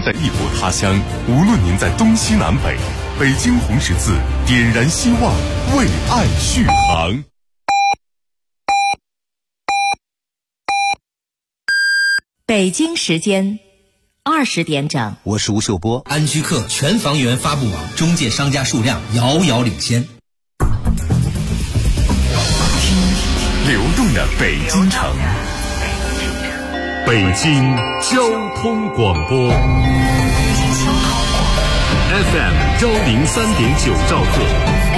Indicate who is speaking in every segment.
Speaker 1: 在异国他乡，无论您在东西南北，北京红十字点燃希望，为爱续航。
Speaker 2: 北京时间20点整，
Speaker 3: 我是吴秀波。
Speaker 4: 安居客全房源发布网中介商家数量遥遥领先。
Speaker 1: 听流动的北京城，北京交通广播 FM 103.9兆赫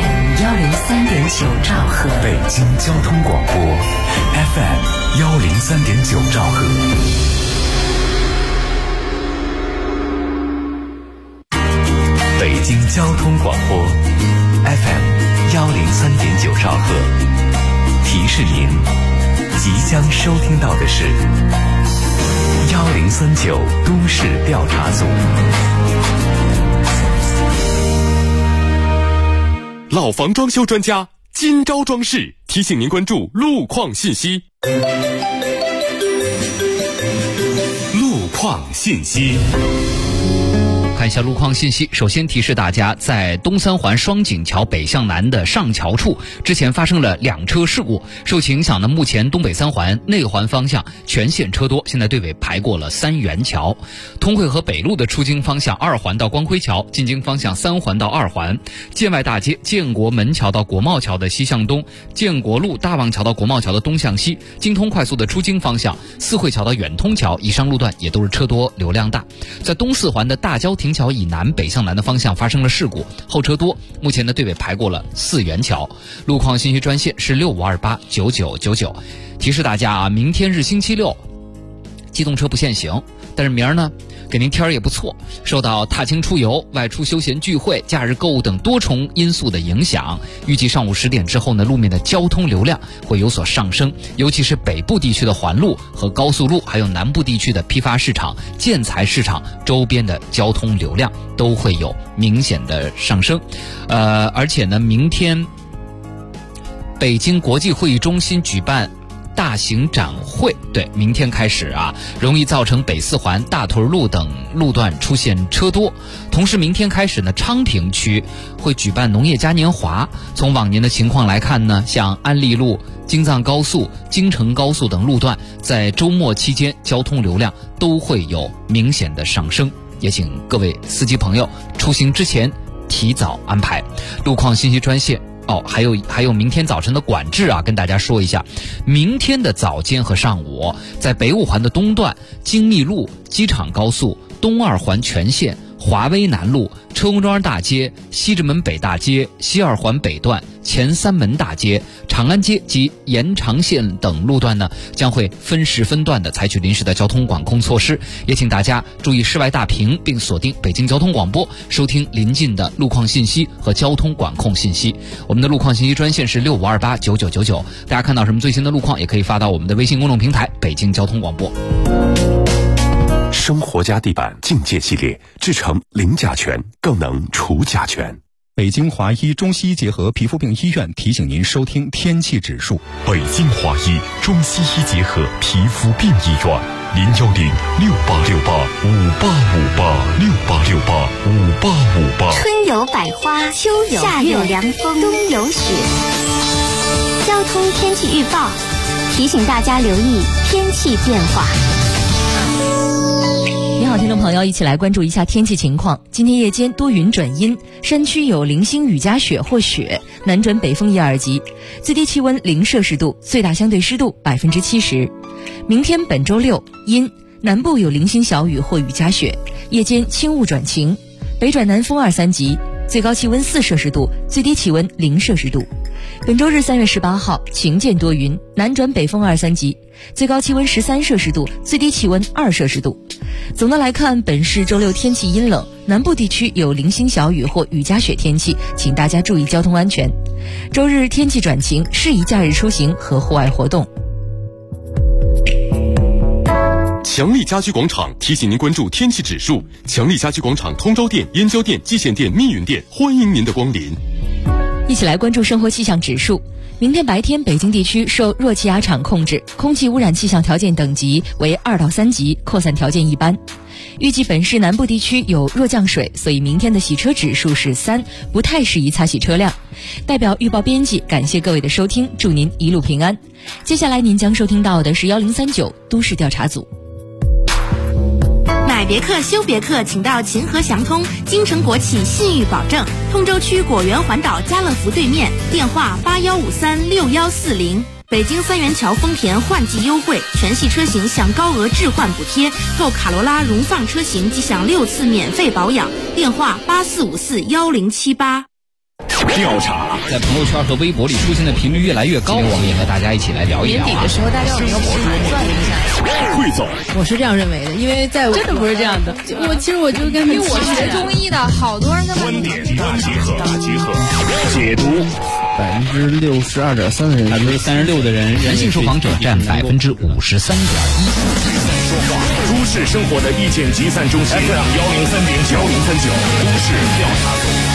Speaker 2: 103.9兆赫，
Speaker 3: 北京交通广播 FM 103.9兆赫。北京交通广播 FM 103.9兆赫，提示您即将收听到的是1039都市调查组。
Speaker 1: 老房装修专家今朝装饰提醒您关注路况信息。路况信息，
Speaker 5: 看一下路况信息。首先提示大家，在东三环双井桥北向南的上桥处，之前发生了2车事故，受其影响呢，目前东北三环内环方向全线车多，现在队尾排过了三元桥。通惠河北路的出京方向2环到光辉桥，进京方向3环到2环。建外大街建国门桥到国贸桥的西向东，建国路大望桥到国贸桥的东向西。京通快速的出京方向四惠桥到远通桥以上路段也都是车多流量大。在东四环的大郊亭桥以南北向南的方向发生了事故，后车多，目前的队尾排过了四元桥。路况信息专线是65289999。提示大家啊，明天是星期六，机动车不限行，但是明儿呢给您天儿也不错。受到踏青出游、外出休闲聚会、假日购物等多重因素的影响，预计上午10点之后呢，路面的交通流量会有所上升，尤其是北部地区的环路和高速路，还有南部地区的批发市场、建材市场周边的交通流量都会有明显的上升。而且呢，明天北京国际会议中心举办大型展会，对，明天开始啊，容易造成北四环、大屯路等路段出现车多。同时明天开始呢，昌平区会举办农业嘉年华。从往年的情况来看呢，像安利路、京藏高速、京承高速等路段在周末期间交通流量都会有明显的上升，也请各位司机朋友出行之前提早安排。路况信息专线还有明天早晨的管制啊，跟大家说一下。明天的早间和上午，在北五环的东段、京密路、机场高速、东二环全线、华威南路、车公庄大街、西直门北大街、西二环北段、前三门大街、长安街及延长线等路段呢，将会分时分段的采取临时的交通管控措施。也请大家注意室外大屏，并锁定北京交通广播，收听临近的路况信息和交通管控信息。我们的路况信息专线是65289999，大家看到什么最新的路况，也可以发到我们的微信公众平台北京交通广播。
Speaker 1: 生活家地板净界系列制成零甲醛，更能除甲醛。
Speaker 6: 北京华医中西医结合皮肤病医院提醒您收听天气指数。
Speaker 1: 北京华医中西医结合皮肤病医院，0106868586868685858。
Speaker 7: 春有百花，秋有夏有凉风，冬有雪。交通天气预报提醒大家留意天气变化。
Speaker 2: 你好，听众朋友，一起来关注一下天气情况。今天夜间多云转阴，山区有零星雨夹雪或雪，南转北风1、2级，最低气温0摄氏度，最大相对湿度70%。明天本周六阴，南部有零星小雨或雨夹雪，夜间轻雾转晴，北转南风2、3级，最高气温4摄氏度，最低气温0摄氏度。本周日3月18号晴间多云，南转北风2、3级，最高气温13摄氏度，最低气温2摄氏度。总的来看，本市周六天气阴冷，南部地区有零星小雨或雨夹雪天气，请大家注意交通安全。周日天气转晴，适宜假日出行和户外活动。
Speaker 1: 强力家居广场提醒您关注天气指数。强力家居广场通州店、燕郊店、蓟县店、密云店欢迎您的光临。
Speaker 2: 一起来关注生活气象指数。 明天白天，北京地区受弱气压场控制，空气污染气象条件等级为2到3级，扩散条件一般。预计本市南部地区有弱降水，所以明天的洗车指数是3，不太适宜擦洗车辆。代表预报编辑感谢各位的收听，祝您一路平安。接下来您将收听到的是1039都市调查组。
Speaker 8: 买别克修别克，请到秦河祥通、京城国企信誉保证，通州区果园环岛家乐福对面，电话81536140。北京三元桥丰田换季优惠，全系车型享高额置换补贴，购卡罗拉荣放车型即享6次免费保养，电话84541078。
Speaker 1: 调查
Speaker 5: 在朋友圈和微博里出现的频率越来越高，我们也和大家一起来聊一聊。
Speaker 9: 年底的时候，大家有一个博主算了一下，
Speaker 1: 汇总，
Speaker 9: 我是这样认为的，因为在真的不是这样的。其实我就跟因为我学中医的，好多人他们
Speaker 1: 观点大集合，解读。
Speaker 10: 62.3%的人
Speaker 5: ，36%的人性受访者占53.1%。
Speaker 1: 说话，都市生活的意见集散中心 FM 103.9都市调查组。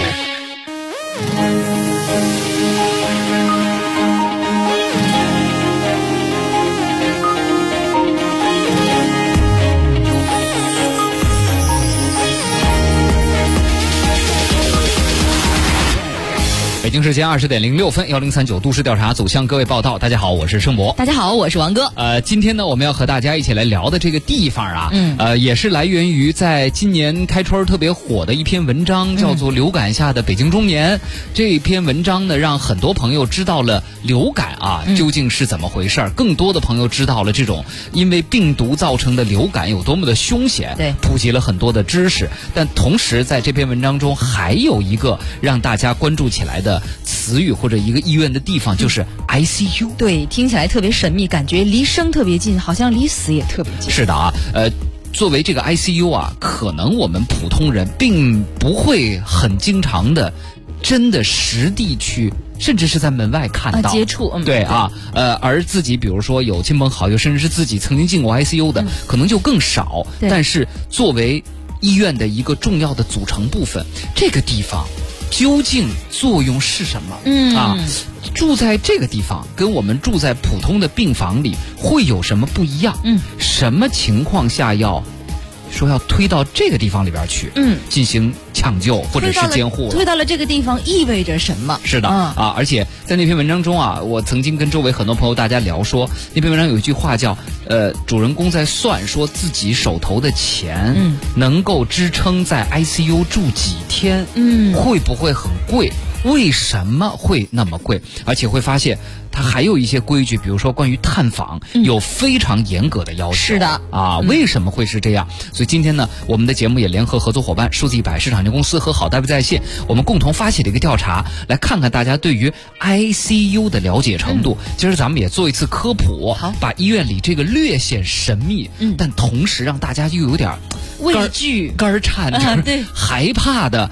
Speaker 5: 北京时间20点06分，1039都市调查组向各位报道。大家好，我是盛博。
Speaker 2: 大家好，我是王哥。
Speaker 5: 今天呢，我们要和大家一起来聊的这个地方啊，也是来源于在今年开春特别火的一篇文章，叫做《流感下的北京中年》。这篇文章呢，让很多朋友知道了流感究竟是怎么回事儿，更多的朋友知道了这种因为病毒造成的流感有多么的凶险，
Speaker 2: 对，
Speaker 5: 普及了很多的知识。但同时，在这篇文章中还有一个让大家关注起来的词语或者一个医院的地方，就是 ICU。
Speaker 2: 对，听起来特别神秘，感觉离生特别近，好像离死也特别近。
Speaker 5: 是的啊，作为这个 ICU 可能我们普通人并不会很经常的真的实地去，甚至是在门外看到
Speaker 2: 接触，
Speaker 5: 对啊，而自己比如说有亲朋好友，甚至是自己曾经进过 ICU 的，可能就更少。但是作为医院的一个重要的组成部分，这个地方究竟作用是什么？住在这个地方跟我们住在普通的病房里会有什么不一样？什么情况下要推到这个地方里边去，进行抢救或者是监护？
Speaker 2: 推到了这个地方意味着什么？
Speaker 5: 是的而且在那篇文章中我曾经跟周围很多朋友大家聊说，那篇文章有一句话叫主人公在算说自己手头的钱能够支撑在 ICU 住几天，会不会很贵？为什么会那么贵？而且会发现它还有一些规矩，比如说关于探访有非常严格的要求。
Speaker 2: 是的
Speaker 5: 为什么会是这样？所以今天呢，我们的节目也联合合作伙伴数字100市场有限公司和好大夫在线，我们共同发起了一个调查，来看看大家对于 ICU 的了解程度。今儿咱们也做一次科普，把医院里这个略显神秘，但同时让大家又有点
Speaker 2: 畏惧、
Speaker 5: 肝颤、
Speaker 2: 对，
Speaker 5: 害怕的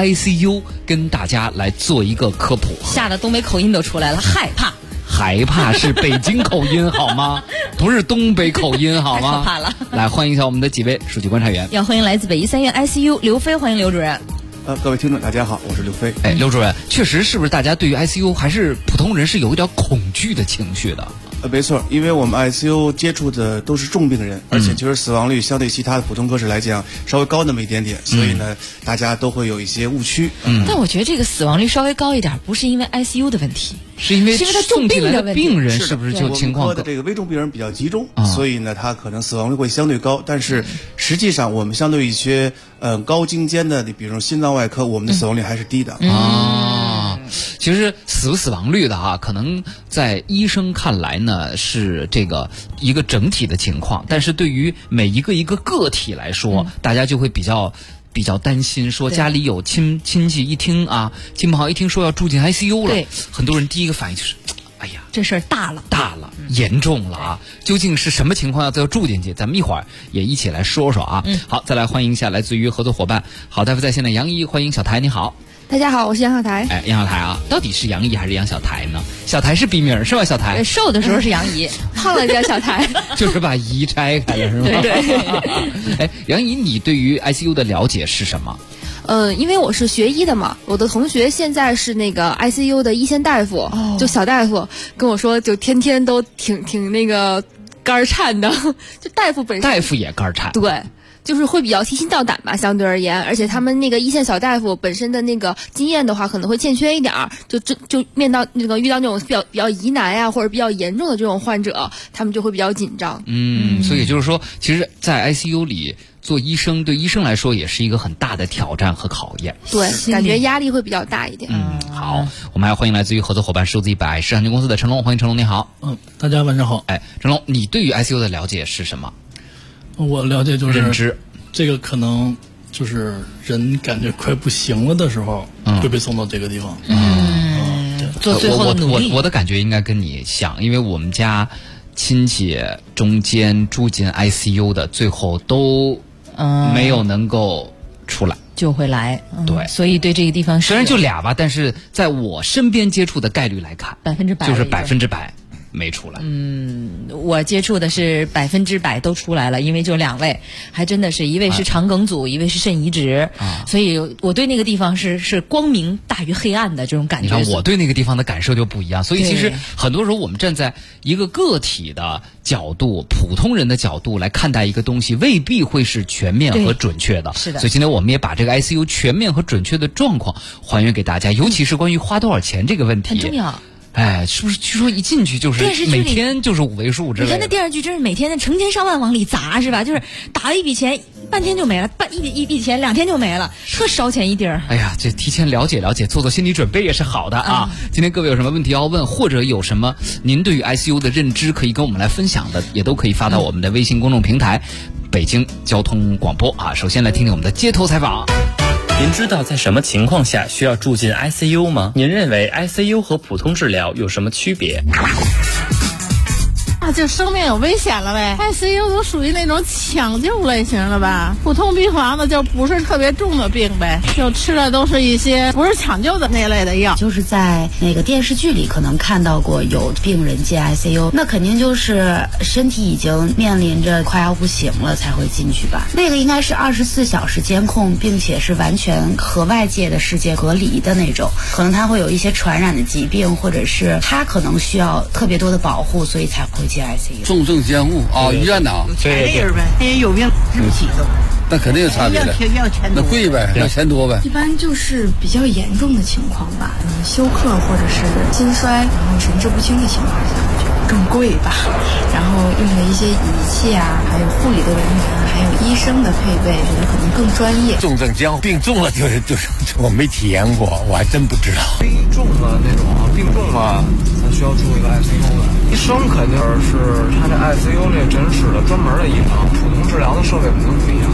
Speaker 5: ICU 跟大家来做一个科普。
Speaker 2: 吓得东北口音都出来了，害怕
Speaker 5: 是北京口音好吗？不是东北口音好吗？
Speaker 2: 太可怕了。
Speaker 5: 来欢迎一下我们的几位数据观察员。
Speaker 2: 要欢迎来自北医三院 ICU 刘飞，欢迎刘主任。
Speaker 10: 各位听众大家好，我是刘飞。
Speaker 5: 刘主任，确实是不是大家对于 ICU 还是普通人是有一点恐惧的情绪的？
Speaker 10: 没错，因为我们 ICU 接触的都是重病人，而且就是死亡率相对其他的普通科室来讲稍微高那么一点点，所以呢，大家都会有一些误区。
Speaker 2: 但我觉得这个死亡率稍微高一点，不是因为 ICU 的问题，
Speaker 5: 是因为
Speaker 2: 他重病的问题。
Speaker 5: 病人是不是就情况？
Speaker 10: 我们科的这个危重病人比较集中，所以呢，他可能死亡率会相对高。但是实际上，我们相对一些高精尖的，比如心脏外科，我们的死亡率还是低的。
Speaker 5: 其实死亡率的可能在医生看来呢是这个一个整体的情况，但是对于每一个个体来说，大家就会比较担心，说家里有亲戚一听亲朋好友一听说要住进 ICU 了，很多人第一个反应就是哎呀，
Speaker 2: 这事儿大了，
Speaker 5: 严重了究竟是什么情况要住进去？咱们一会儿也一起来说说好，再来欢迎一下来自于合作伙伴好大夫在线的杨怡，欢迎小台，你好。
Speaker 11: 大家好，我是杨小台。
Speaker 5: 杨小台到底是杨怡还是杨小台呢？小台是笔名是吧？小台
Speaker 2: 瘦的时候是杨怡，
Speaker 11: 胖了叫小台，
Speaker 5: 就是把怡拆开了是吗？
Speaker 2: 对。
Speaker 5: 杨怡，你对于 ICU 的了解是什么？
Speaker 11: 因为我是学医的嘛，我的同学现在是那个 ICU 的一线大夫，就小大夫跟我说，就天天都挺那个肝颤的，就大夫本身
Speaker 5: 大夫也肝颤，
Speaker 11: 对。就是会比较提心吊胆吧，相对而言，而且他们那个一线小大夫本身的那个经验的话，可能会欠缺一点儿，就遇到那种比较疑难呀，或者比较严重的这种患者，他们就会比较紧张。
Speaker 5: 所以就是说，其实，在 ICU 里做医生，对医生来说也是一个很大的挑战和考验。
Speaker 11: 对，感觉压力会比较大一点。
Speaker 5: 好，我们还欢迎来自于合作伙伴数字100市场经纪公司的陈龙，欢迎陈龙，你好。
Speaker 12: 大家晚上好。
Speaker 5: 陈龙，你对于 ICU 的了解是什么？
Speaker 12: 我了解就是
Speaker 5: 认知，
Speaker 12: 这个可能就是人感觉快不行了的时候，会被送到这个地方。
Speaker 2: 做最后的努力。
Speaker 5: 我的感觉应该跟你像，因为我们家亲戚中间住进 ICU 的，最后都没有能够出来。
Speaker 2: 就会来，
Speaker 5: 对，
Speaker 2: 所以对这个地方
Speaker 5: 虽然就俩吧，但是在我身边接触的概率来看
Speaker 2: ，100%
Speaker 5: 就是100%没出来。
Speaker 2: 我接触的是100%都出来了，因为就2位，还真的是一位是肠梗阻，一位是肾移植，所以我对那个地方是光明大于黑暗的这种感觉。
Speaker 5: 你看我对那个地方的感受就不一样，所以其实很多时候我们站在一个个体的角度、普通人的角度来看待一个东西，未必会是全面和准确的。
Speaker 2: 是的。
Speaker 5: 所以今天我们也把这个 ICU 全面和准确的状况还原给大家，尤其是关于花多少钱这个问题，
Speaker 2: 很重要。
Speaker 5: 是不是据说一进去就是每天就是5位数之类的？
Speaker 2: 你看那电视剧真是每天成千上万往里砸，是吧？就是打了一笔钱，半天就没了，一笔钱2天就没了，特烧钱一地儿。
Speaker 5: 哎呀，这提前了解，做心理准备也是好的啊。今天各位有什么问题要问，或者有什么您对于 ICU 的认知可以跟我们来分享的，也都可以发到我们的微信公众平台北京交通广播啊。首先来听听我们的街头采访。
Speaker 13: 您知道在什么情况下需要住进 ICU 吗？您认为 ICU 和普通治疗有什么区别？
Speaker 14: 就生命有危险了呗。ICU 都属于那种抢救类型的吧，普通病房的就不是特别重的病呗，就吃的都是一些不是抢救的那类的药。
Speaker 15: 就是在那个电视剧里可能看到过有病人进 ICU， 那肯定就是身体已经面临着快要不行了才会进去吧。那个应该是24小时监控，并且是完全和外界的世界隔离的那种，可能他会有一些传染的疾病，或者是他可能需要特别多的保护，所以才会进 ICU。
Speaker 16: 重症监护啊，医院呐，
Speaker 14: 对对对，人有病吃不起都。
Speaker 16: 那肯定有差别的，那贵呗，要钱多呗。
Speaker 17: 一般就是比较严重的情况吧，休克或者是心衰，然后神志不清的情况下，我觉得更贵吧。然后用的一些仪器啊，还有护理的人员，还有医生的配备，觉得可能更专业。
Speaker 16: 重症监护病重了就是我没体验过，我还真不知道。
Speaker 18: 危重的那种病重了，才需要住一个 ICU 的。医生肯定是他这 ICU 那诊室的专门的医生，普通治疗的设备肯定不一样。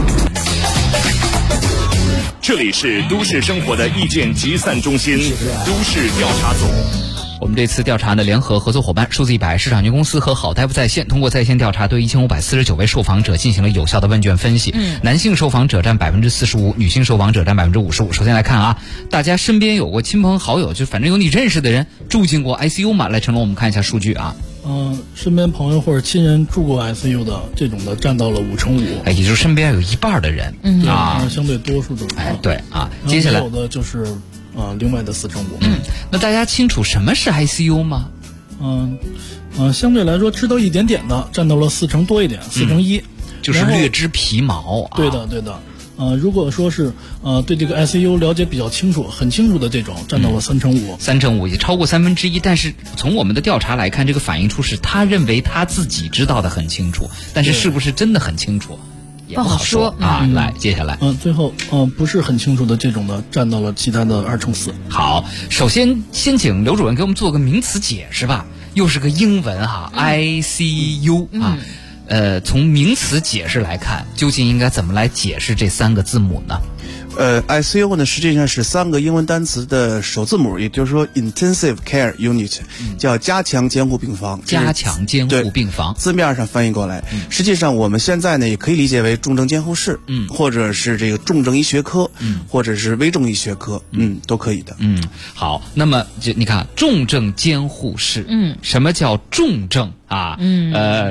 Speaker 1: 这里是都市生活的意见集散中心，都市调查组。
Speaker 5: 我们这次调查的联合合作伙伴数字100市场营公司和好大夫在线，通过在线调查对1549位受访者进行了有效的问卷分析。男性受访者占45%，女性受访者占55%。首先来看啊，大家身边有过亲朋好友，就反正有你认识的人住进过 ICU 吗？来，陈龙，我们看一下数据啊。
Speaker 12: 身边朋友或者亲人住过 ICU 的这种的占到了55%，
Speaker 5: 也就是身边有一半的人，
Speaker 12: 相对多数都是。
Speaker 5: 对啊，接下来
Speaker 12: 有的就是另外的4.5%。
Speaker 5: 那大家清楚什么是 ICU 吗？
Speaker 12: 相对来说知道一点点的占到了4%多一点，1/4，
Speaker 5: 就是略知皮毛啊。
Speaker 12: 对的。如果说是对这个 ICU 了解比较清楚、很清楚的这种，占到了3.5%，
Speaker 5: 也超过1/3。但是从我们的调查来看，这个反映出是他认为他自己知道的很清楚，但是是不是真的很清楚，也不好说啊。来，接下来，
Speaker 12: 最后不是很清楚的这种的，占到了其他的2/4。
Speaker 5: 好，首先请刘主任给我们做个名词解释吧，又是个英文哈，ICU 啊。从名词解释来看，究竟应该怎么来解释这3个字母呢
Speaker 10: ？ICU 呢，实际上是3个英文单词的首字母，也就是说 Intensive Care Unit，叫加强监护病房。
Speaker 5: 加强监护病房，
Speaker 10: 字面上翻译过来，实际上我们现在呢也可以理解为重症监护室，或者是这个重症医学科，或者是危重医学科，都可以的。
Speaker 5: 好，那么就你看重症监护室，什么叫重症啊？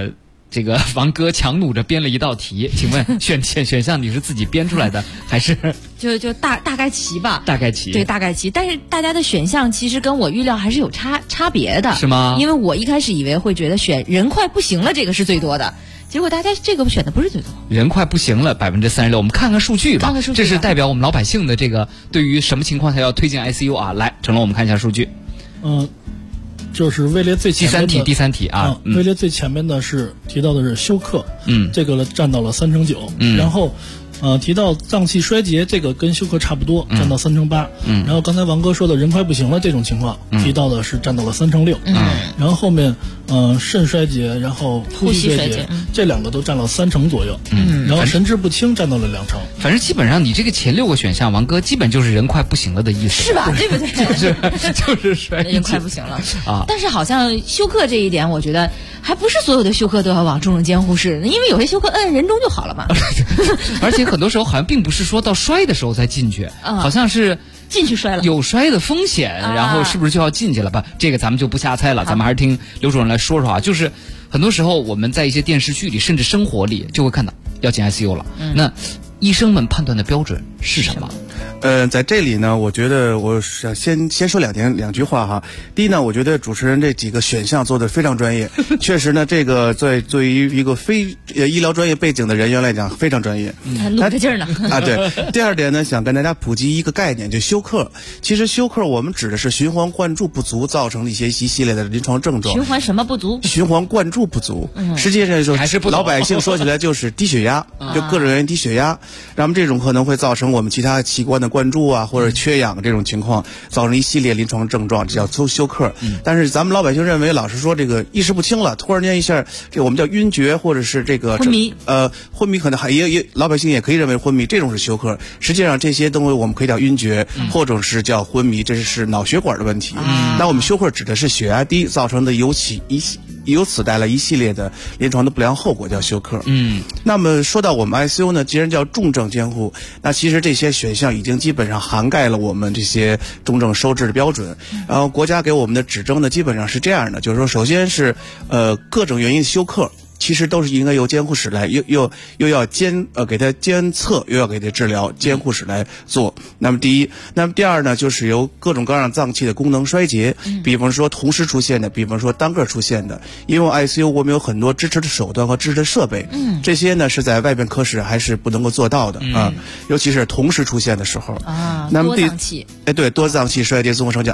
Speaker 5: 这个王哥强弩着编了一道题，请问选项你是自己编出来的还是？
Speaker 2: 就大概齐吧。
Speaker 5: 大概齐。
Speaker 2: 对，大概齐。但是大家的选项其实跟我预料还是有差别的。
Speaker 5: 是吗？
Speaker 2: 因为我一开始以为会觉得选人快不行了这个是最多的，结果大家这个选的不是最多。
Speaker 5: 人快不行了36%，我们看看数据吧。
Speaker 2: 看看数据吧，
Speaker 5: 这是代表我们老百姓的这个对于什么情况下要推荐 ICU 啊？来，成龙，我们看一下数据。
Speaker 12: 就是位列最前面的
Speaker 5: 第三题啊，
Speaker 12: 位列最前面的是提到的是休克，这个占到了9%，然后提到脏器衰竭，这个跟休克差不多，占到3%，然后刚才王哥说的人快不行了这种情况，提到的是占到了6%，然后后面肾衰竭，然后呼吸衰竭，这2个都占了30%左右，然后神志不清占到了2%。
Speaker 5: 反正基本上你这个前6个选项，王哥基本就是人快不行了的意思，
Speaker 2: 是吧？对不对？
Speaker 5: 就是衰竭，
Speaker 2: 人快不行了啊！但是好像休克这一点，我觉得还不是所有的休克都要往重症监护室，因为有些休克人中就好了嘛。
Speaker 5: 而且很多时候好像并不是说到摔的时候再进去，好像是
Speaker 2: 进去摔了，
Speaker 5: 有摔的风险，然后是不是就要进去了吧？这个咱们就不瞎猜了，咱们还是听刘主任来说说啊。就是很多时候我们在一些电视剧里，甚至生活里就会看到要进 ICU 了，那医生们判断的标准是什么？
Speaker 10: 在这里呢，我觉得我想先说两句话哈。第一呢，我觉得主持人这几个选项做的非常专业，确实呢，这个对于一个非医疗专业背景的人员来讲非常专业，
Speaker 2: 努着劲儿呢
Speaker 10: 啊。对。第二点呢，想跟大家普及一个概念，就休克。其实休克我们指的是循环灌注不足造成的一系列的临床症状。
Speaker 2: 循环什么不足？
Speaker 10: 循环灌注不足。实际上就是老百姓说起来就是低血压，就各种原因低血压，那么这种可能会造成我们其他器官的灌注啊，或者缺氧这种情况，造成一系列临床症状，这叫休克。但是咱们老百姓认为，老实说，这个意识不清了，突然间一下，这个我们叫晕厥，或者是这个
Speaker 2: 昏迷。
Speaker 10: 昏迷可能也老百姓也可以认为昏迷，这种是休克。实际上这些东西我们可以叫晕厥，或者是叫昏迷，这是脑血管的问题。那我们休克指的是血压低造成的由此带来一系列的临床的不良后果，叫休克。那么说到我们 ICU 呢，既然叫重症监护，那其实这些选项已经基本上涵盖了我们这些重症收治的标准。然后国家给我们的指征呢，基本上是这样的，就是说，首先是各种原因休克，其实都是应该由监护室来又要给他监测，又要给他治疗，监护室来做。那么第一，那么第二呢，就是由各种各样脏器的功能衰竭，比方说同时出现的，比方说单个出现的。因为 ICU 我们有很多支持的手段和支持的设备，这些呢是在外边科室还是不能够做到的啊，尤其是同时出现的时候
Speaker 2: 啊。
Speaker 10: 那么
Speaker 2: 多脏器，
Speaker 10: 对，多脏器衰竭综合征叫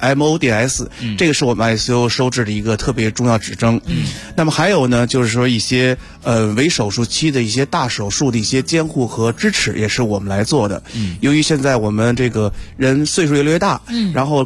Speaker 10: MODS，这个是我们 ICU 收治的一个特别重要指征。那么还有呢，就是说一些为手术期的一些大手术的一些监护和支持，也是我们来做的。由于现在我们这个人岁数越来越大，然后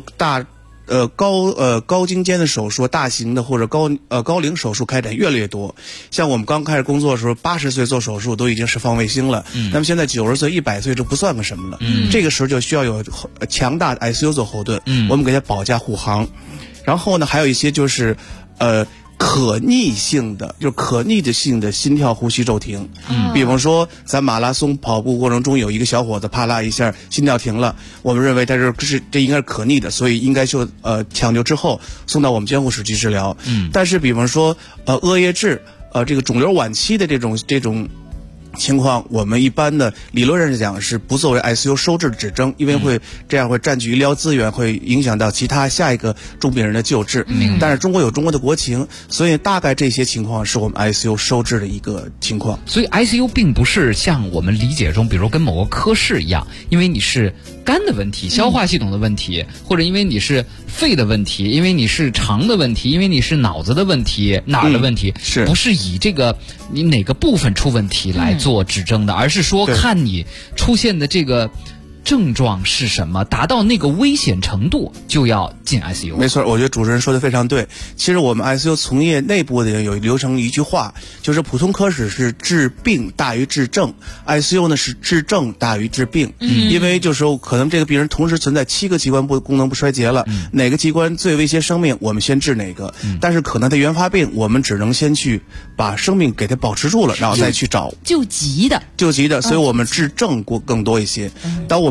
Speaker 10: 高精尖的手术，大型的或者高龄手术开展越来越多。像我们刚开始工作的时候，80岁做手术都已经是放卫星了，那么现在90岁、100岁就不算个什么了。这个时候就需要有强大的 ICU 做后盾，我们给他保驾护航。然后呢，还有一些就是可逆性的，就是可逆的性的心跳呼吸骤停。比方说咱马拉松跑步过程中有一个小伙子啪啦一下心跳停了，我们认为这应该是可逆的，所以应该就抢救之后送到我们监护室去治疗。但是比方说恶液质这个肿瘤晚期的这种情况，我们一般的理论上讲是不作为 ICU 收治的指征，因为这样会占据医疗资源，会影响到其他下一个重病人的救治。但是中国有中国的国情，所以大概这些情况是我们 ICU 收治的一个情况。
Speaker 5: 所以 ICU 并不是像我们理解中，比如跟某个科室一样，因为你是肝的问题、消化系统的问题，或者因为你是肺的问题，因为你是肠的问题，因为你是脑子的问题，哪儿的问题，不是以这个你哪个部分出问题来做指征的，而是说看你出现的这个症状是什么，达到那个危险程度就要进 ICU。
Speaker 10: 没错，我觉得主持人说的非常对。其实我们 ICU 从业内部的有流程一句话，就是普通科室是治病大于治症， ICU 呢是治症大于治病。因为就是说可能这个病人同时存在7个器官功能不衰竭了，哪个器官最威胁生命我们先治哪个，但是可能他原发病我们只能先去把生命给他保持住了，然后再去找救急的，所以我们治症更多一些。当我们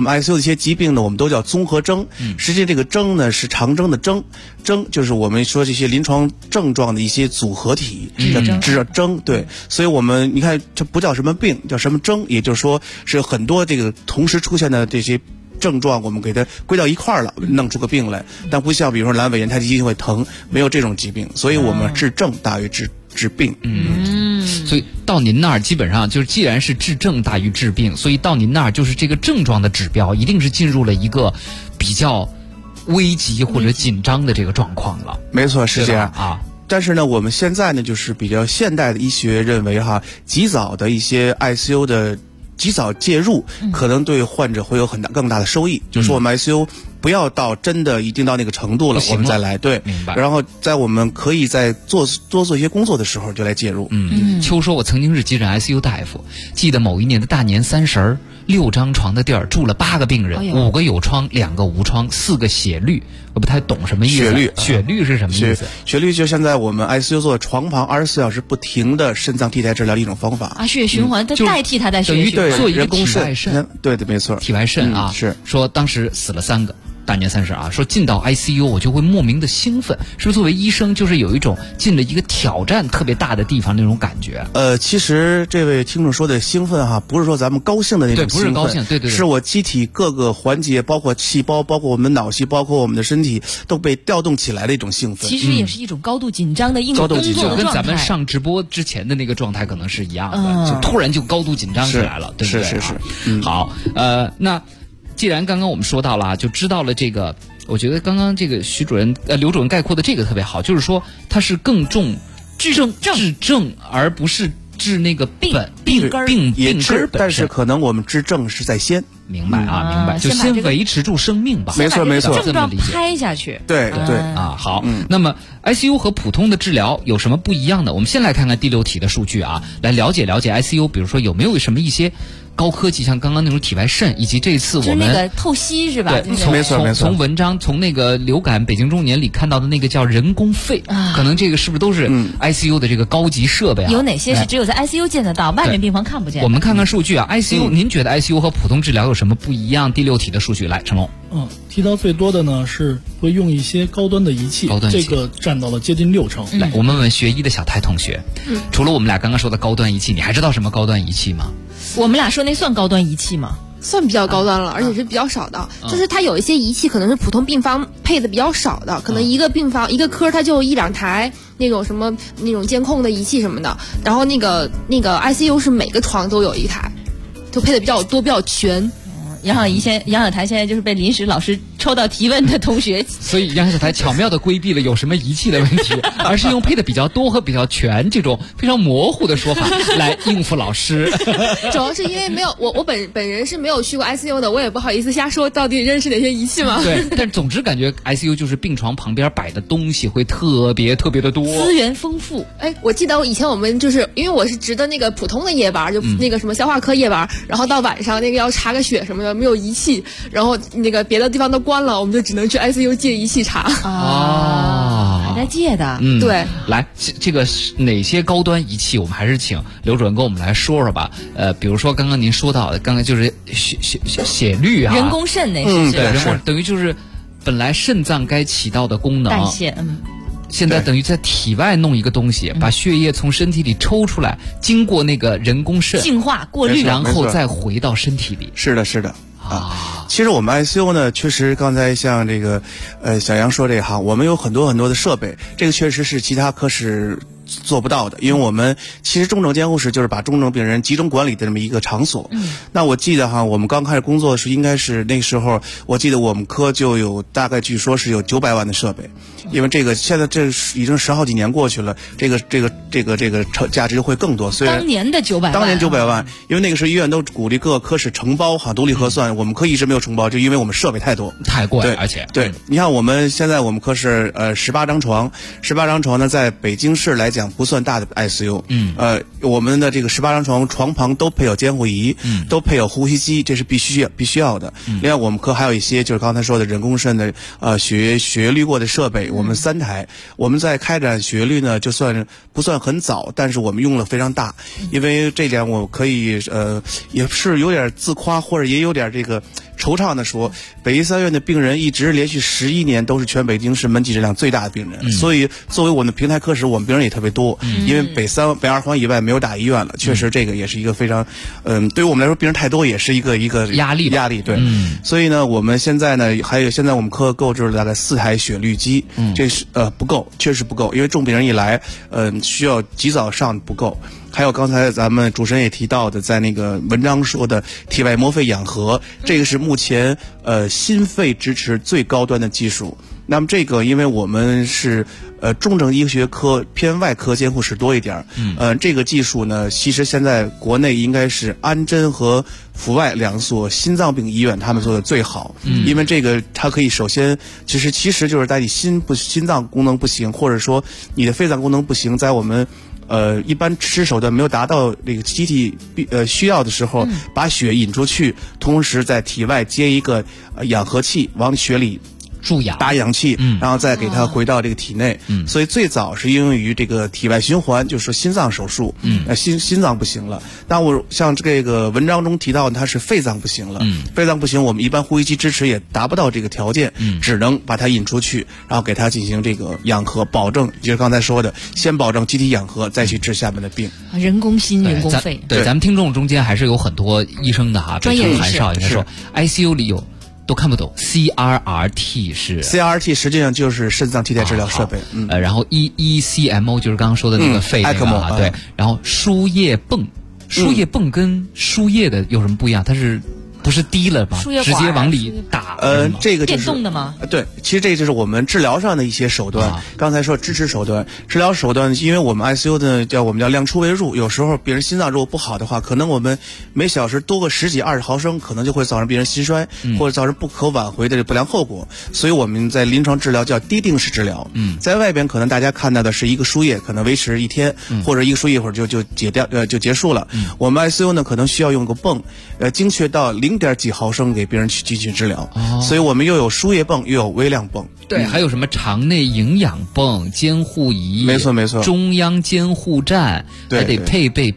Speaker 10: 们 ICU 的一些疾病呢，我们都叫综合征。实际这个征呢是长征的征，征就是我们说这些临床症状的一些组合体，叫征。对，所以我们你看这不叫什么病，叫什么征，也就是说是很多这个同时出现的这些症状，我们给它归到一块儿了，弄出个病来。但不像比如说阑尾炎，它一定会疼，没有这种疾病，所以我们治症大于治病。
Speaker 5: 所以到您那儿基本上就是，既然是治症大于治病，所以到您那儿就是这个症状的指标一定是进入了一个比较危急或者紧张的这个状况了。
Speaker 10: 没错，是这样
Speaker 5: 啊。
Speaker 10: 但是呢，我们现在呢，就是比较现代的医学认为及早的一些 ICU 的及早介入，可能对患者会有更大的收益。就是说我们 ICU 不要到真的一定到那个程度了，我们再来。对，
Speaker 5: 明白。
Speaker 10: 然后在我们可以在多做一些工作的时候就来介入。
Speaker 5: 秋说，我曾经是急诊 ICU 大夫，记得某一年的大年30， 6张床的地儿住了8个病人，5个有窗，2个无窗，4个血滤。我不太懂什么意思。血滤是什么意思？
Speaker 10: 血滤就现在我们 ICU 做床旁24小时不停的肾脏替代治疗的一种方法
Speaker 2: 啊，血液循环，它代替它在血液循
Speaker 5: 环，做一个
Speaker 10: 体
Speaker 5: 外肾。
Speaker 10: 对，没错，
Speaker 5: 体外肾啊，
Speaker 10: 是
Speaker 5: 说当时死了3个。大年30啊，说进到 ICU 我就会莫名的兴奋，是不是作为医生就是有一种进了一个挑战特别大的地方那种感觉？
Speaker 10: 其实这位听众说的兴奋不是说咱们高兴的那种兴奋，
Speaker 5: 对，不是高兴，对，
Speaker 10: 是我机体各个环节，包括细胞，包括我们脑细胞，包括我们的身体都被调动起来的一种兴奋。
Speaker 2: 其实也是一种高度紧张的应对工作的状态，
Speaker 5: 就跟咱们上直播之前的那个状态可能是一样的，就突然就高度紧张起来了，对不对？
Speaker 10: 是。
Speaker 5: 好，那既然刚刚我们说到了，就知道了这个。我觉得刚刚这个刘主任概括的这个特别好，就是说它是更重治症，而不是治那个病根儿。
Speaker 10: 但是可能我们治症是在先。
Speaker 5: 明白，就先维持住生命吧。
Speaker 10: 没错，
Speaker 2: 症状拍下去。
Speaker 10: 对
Speaker 5: 啊，好。那么 ICU 和普通的治疗有什么不一样的？我们先来看看第6题的数据啊，来了解 ICU， 比如说有没有什么一些高科技，像刚刚那种体外肾，以及这次我们
Speaker 2: 就是那个透析是吧？
Speaker 5: 对，
Speaker 10: 没错。
Speaker 5: 从文章从那个流感北京中年里看到的那个叫人工肺，可能这个是不是都是 ICU 的这个高级设备啊？
Speaker 2: 有哪些是只有在 ICU 见得到，外面病房看不见？
Speaker 5: 我们看看数据啊 ，ICU，您觉得 ICU 和普通治疗有什么不一样？第6题的数据来，成龙。
Speaker 12: 提到最多的呢是会用一些高端的仪器，这个占到了接近60%。
Speaker 5: 来，我们问学医的小台同学，除了我们俩刚刚说的高端仪器，你还知道什么高端仪器吗？
Speaker 2: 我们俩说那算高端仪器吗？
Speaker 11: 算比较高端了，而且是比较少的。就是它有一些仪器可能是普通病房配的比较少的，可能一个病房一个科它就1、2台那种什么那种监控的仪器什么的。然后那个 ICU 是每个床都有1台，就配的比较多，比较全。
Speaker 2: 杨小台现在就是被临时老师抽到提问的同学，
Speaker 5: 所以杨小台巧妙地规避了有什么仪器的问题，而是用配的比较多和比较全这种非常模糊的说法来应付老师。
Speaker 11: 主要是因为没有我本人是没有去过 ICU 的，我也不好意思瞎说到底认识哪些仪器嘛。
Speaker 5: 对，但总之感觉 ICU 就是病床旁边摆的东西会特别的多，
Speaker 2: 资源丰富。
Speaker 11: 我记得以前我们就是因为我是值的那个普通的夜班，就那个什么消化科夜班，然后到晚上那个要查个血什么的。没有仪器，然后那个别的地方都关了，我们就只能去 ICU 借仪器查。
Speaker 2: 还在借的。
Speaker 11: 对。
Speaker 5: 来，这个哪些高端仪器，我们还是请刘主任跟我们来说说吧。比如说刚刚您说到的，刚才就是血滤啊，
Speaker 2: 人工肾那
Speaker 5: 是对，等于就是本来肾脏该起到的功能
Speaker 2: 代谢，
Speaker 5: 现在等于在体外弄一个东西，把血液从身体里抽出来，经过那个人工肾
Speaker 2: 净化过滤，
Speaker 5: 然后再回到身体里。
Speaker 10: 是的啊。其实我们 ICU 呢，确实刚才像这个小杨说这一行，我们有很多的设备，这个确实是其他科室做不到的，因为我们其实重症监护室就是把重症病人集中管理的这么一个场所。那我记得我们刚开始工作的时候，应该是那时候，我记得我们科就有大概据说是有900万的设备，因为这个现在这已经10好几年过去了，这个价值会更多。虽然
Speaker 2: 当年900
Speaker 10: 万，因为那个时候医院都鼓励各个科室承包独立核算，我们科一直没有承包，就因为我们设备太多
Speaker 5: 太贵，而且
Speaker 10: 对，你看我们现在我们科室18张床呢，在北京市来讲不算大的 ICU。我们的这个18张床旁都配有监护仪，都配有呼吸机，这是必须要的。另外我们科还有一些就是刚才说的人工肾的血液滤过的设备，我们3台。我们在开展血液滤呢，就算不算很早，但是我们用了非常大，因为这点我可以也是有点自夸，或者也有点这个惆怅的说，北医三院的病人一直连续11年都是全北京市门诊质量最大的病人，所以作为我们的平台科室，我们病人也特别多，因为北二环以外没有大医院了，确实这个也是一个非常，对于我们来说病人太多也是一个
Speaker 5: 压力，
Speaker 10: 对，所以呢，我们现在呢现在我们科购置了大概4台血滤机，这是不够，确实不够，因为重病人一来，需要及早上不够。还有刚才咱们主持人也提到的，在那个文章说的体外膜肺氧合，这个是目前心肺支持最高端的技术。那么这个因为我们是重症医学科偏外科监护室多一点，这个技术呢，其实现在国内应该是安贞和阜外2所心脏病医院他们做的最好，因为这个它可以首先其实就是在你心脏功能不行，或者说你的肺脏功能不行，在我们一般支持手段没有达到这个机体需要的时候，把血引出去，同时在体外接一个氧合器往血里
Speaker 5: 注氧
Speaker 10: 打氧气，然后再给它回到这个体内。所以最早是应用于这个体外循环，就是说心脏手术。心脏不行了，但我像这个文章中提到它是肺脏不行了，肺脏不行，我们一般呼吸机支持也达不到这个条件，只能把它引出去，然后给它进行这个氧合，保证就是刚才说的，先保证机体氧合，再去治下面的病。
Speaker 2: 人工心、人工肺。
Speaker 5: 对，咱们听众中间还是有很多医生的哈，
Speaker 2: 专业人士。
Speaker 5: 应该说 ICU 里有。都看不懂 ，CRRT 是
Speaker 10: CRRT 实际上就是肾脏替代治疗设备，
Speaker 5: 然后 ECMO 就是刚刚说的那个肺那个啊，对，然后输液泵跟输液的有什么不一样？它是不是滴了吗？直接往里打？
Speaker 10: 这个
Speaker 2: 就是电动的吗？
Speaker 10: 对，其实这就是我们治疗上的一些手段。刚才说支持手段、治疗手段，因为我们 ICU 的我们叫量出为入，有时候病人心脏如果不好的话，可能我们每小时多个10几20毫升，可能就会造成病人心衰，或者造成不可挽回的不良后果。所以我们在临床治疗叫滴定式治疗。在外边可能大家看到的是一个输液，可能维持1天，或者一个输液一会儿就结束了。我们 ICU 呢可能需要用个泵，精确到0点几毫升给病人去进行治疗。所以我们又有输液泵，又有微量泵。
Speaker 5: 对，还有什么肠内营养泵、监护仪，
Speaker 10: 没错，
Speaker 5: 中央监护站，还得配备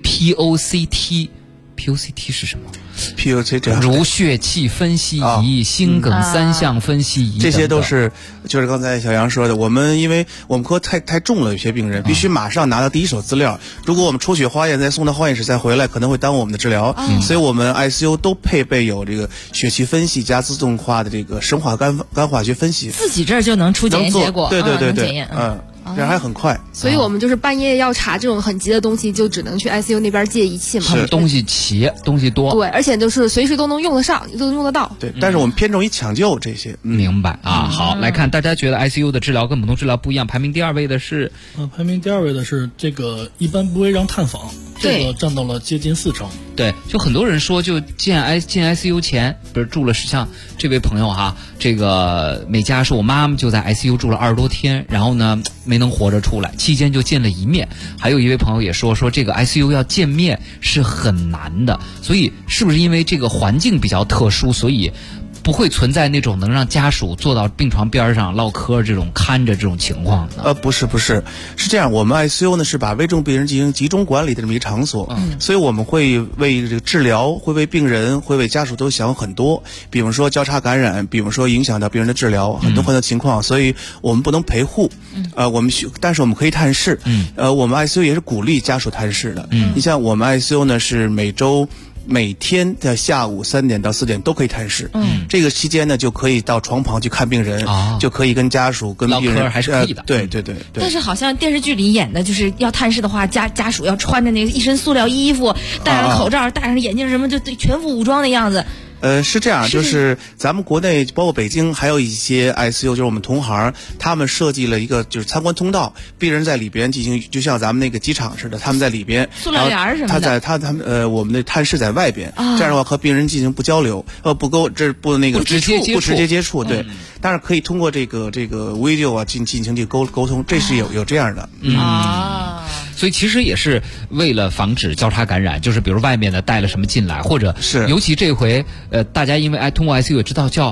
Speaker 5: POCT 是什么
Speaker 10: ？POCT 这样
Speaker 5: 如血气分析仪、心梗3项分析仪，
Speaker 10: 这些都是就是刚才小杨说的。因为我们科太重了，有些病人必须马上拿到第一手资料。如果我们出血化验再送到化验室再回来，可能会耽误我们的治疗。所以我们 ICU 都配备有这个血气分析加自动化的这个生化肝化学分析，
Speaker 2: 自己这儿就能出检验结果。
Speaker 10: 对，这还很快。
Speaker 11: 所以我们就是半夜要查这种很急的东西，就只能去 ICU 那边借仪器嘛。
Speaker 5: 他们东西齐，东西多。
Speaker 11: 对，而且就是随时都能用得上，都能用得到。
Speaker 10: 对，但是我们偏重于抢救这些。
Speaker 5: 明白啊。好，来看大家觉得 ICU 的治疗跟普通治疗不一样，排名第2位的是，
Speaker 12: 排名第2位的是这个一般不会让探访，这个占到了接近40%。
Speaker 5: 对，就很多人说，就进 ICU 前，比如住了像这位朋友哈，这个美嘉说，我妈妈就在 ICU 住了20多天，然后呢没能活着出来，期间就见了一面。还有一位朋友也说这个 ICU 要见面是很难的，所以是不是因为这个环境比较特殊，所以不会存在那种能让家属坐到病床边上唠嗑这种看着这种情况呢？
Speaker 10: 不是，是这样。我们 ICU 呢是把危重病人进行集中管理的这么一个场所，所以我们会为这个治疗，会为病人，会为家属都想很多。比如说交叉感染，比如说影响到病人的治疗，很多情况，所以我们不能陪护。但是我们可以探视。我们 ICU 也是鼓励家属探视的。你像我们 ICU 呢是每天的下午3点到4点都可以探视。这个期间呢就可以到床旁去看病人，就可以跟家属跟病人
Speaker 5: 还是可以的。
Speaker 10: 对。
Speaker 2: 但是好像电视剧里演的就是要探视的话，家属要穿着那个一身塑料衣服，戴上口罩，戴上眼镜，什么就全副武装的样子。
Speaker 10: 是这样，就是咱们国内包括北京还有一些 ICU， 就是我们同行，他们设计了一个就是参观通道，病人在里边进行，就像咱们那个机场似的，他们在里边，
Speaker 2: 塑料帘什么
Speaker 10: 的。我们的探视在外边，这样的话和病人进行不交流，不直接接触，对。但是可以通过这个 video 啊进行这个沟通，这是有这样的。
Speaker 5: 所以其实也是为了防止交叉感染，就是比如外面的带了什么进来，或者是尤其这回大家因为通过 ICU 也知道叫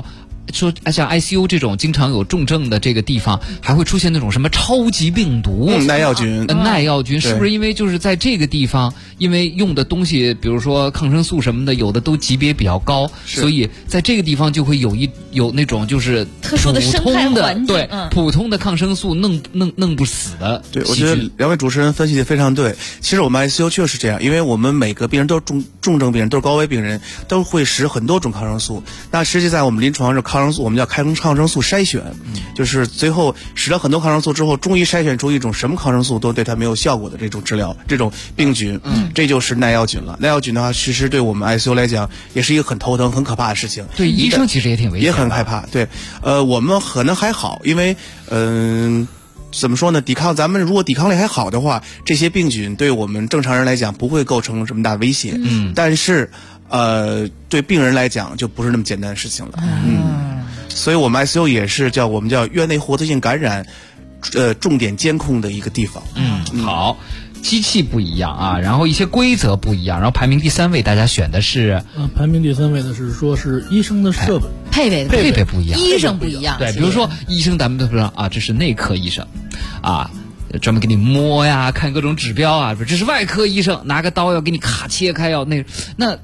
Speaker 5: 说像 ICU 这种经常有重症的这个地方，还会出现那种什么超级病毒、
Speaker 10: 耐药菌，
Speaker 5: 耐药菌是不是因为就是在这个地方，因为用的东西，比如说抗生素什么的，有的都级别比较高，所以在这个地方就会有那种就是
Speaker 2: 特殊的生态环境，
Speaker 5: 对，普通的抗生素弄不死的。
Speaker 10: 对，我觉得两位主持人分析的非常对。其实我们 ICU 确实这样，因为我们每个病人都是重症病人，都是高危病人，都会使很多种抗生素。那实际在我们临床上，抗生素我们叫抗生素筛选，就是最后使了很多抗生素之后，终于筛选出一种什么抗生素都对它没有效果的这种治疗，这种病菌，这就是耐药菌了。耐药菌的话，其实对我们 ICU 来讲，也是一个很头疼、很可怕的事情。
Speaker 5: 对医生其实也挺危险，
Speaker 10: 也很害怕。对，我们可能还好，因为怎么说呢？咱们如果抵抗力还好的话，这些病菌对我们正常人来讲不会构成什么大威胁。但是对病人来讲就不是那么简单的事情了。所以我们 ICU 也是我们叫院内活动性感染重点监控的一个地方。
Speaker 5: 好。机器不一样啊，然后一些规则不一样，然后排名第3位，大家选的是
Speaker 12: 排名第3位的是说是医生的设备
Speaker 2: 配备
Speaker 5: 不一样，
Speaker 2: 医生不一样。
Speaker 5: 对，比如说医生咱们都知道啊，这是内科医生啊，专门给你摸呀，看各种指标啊。这是外科医生，拿个刀要给你咔切开，要那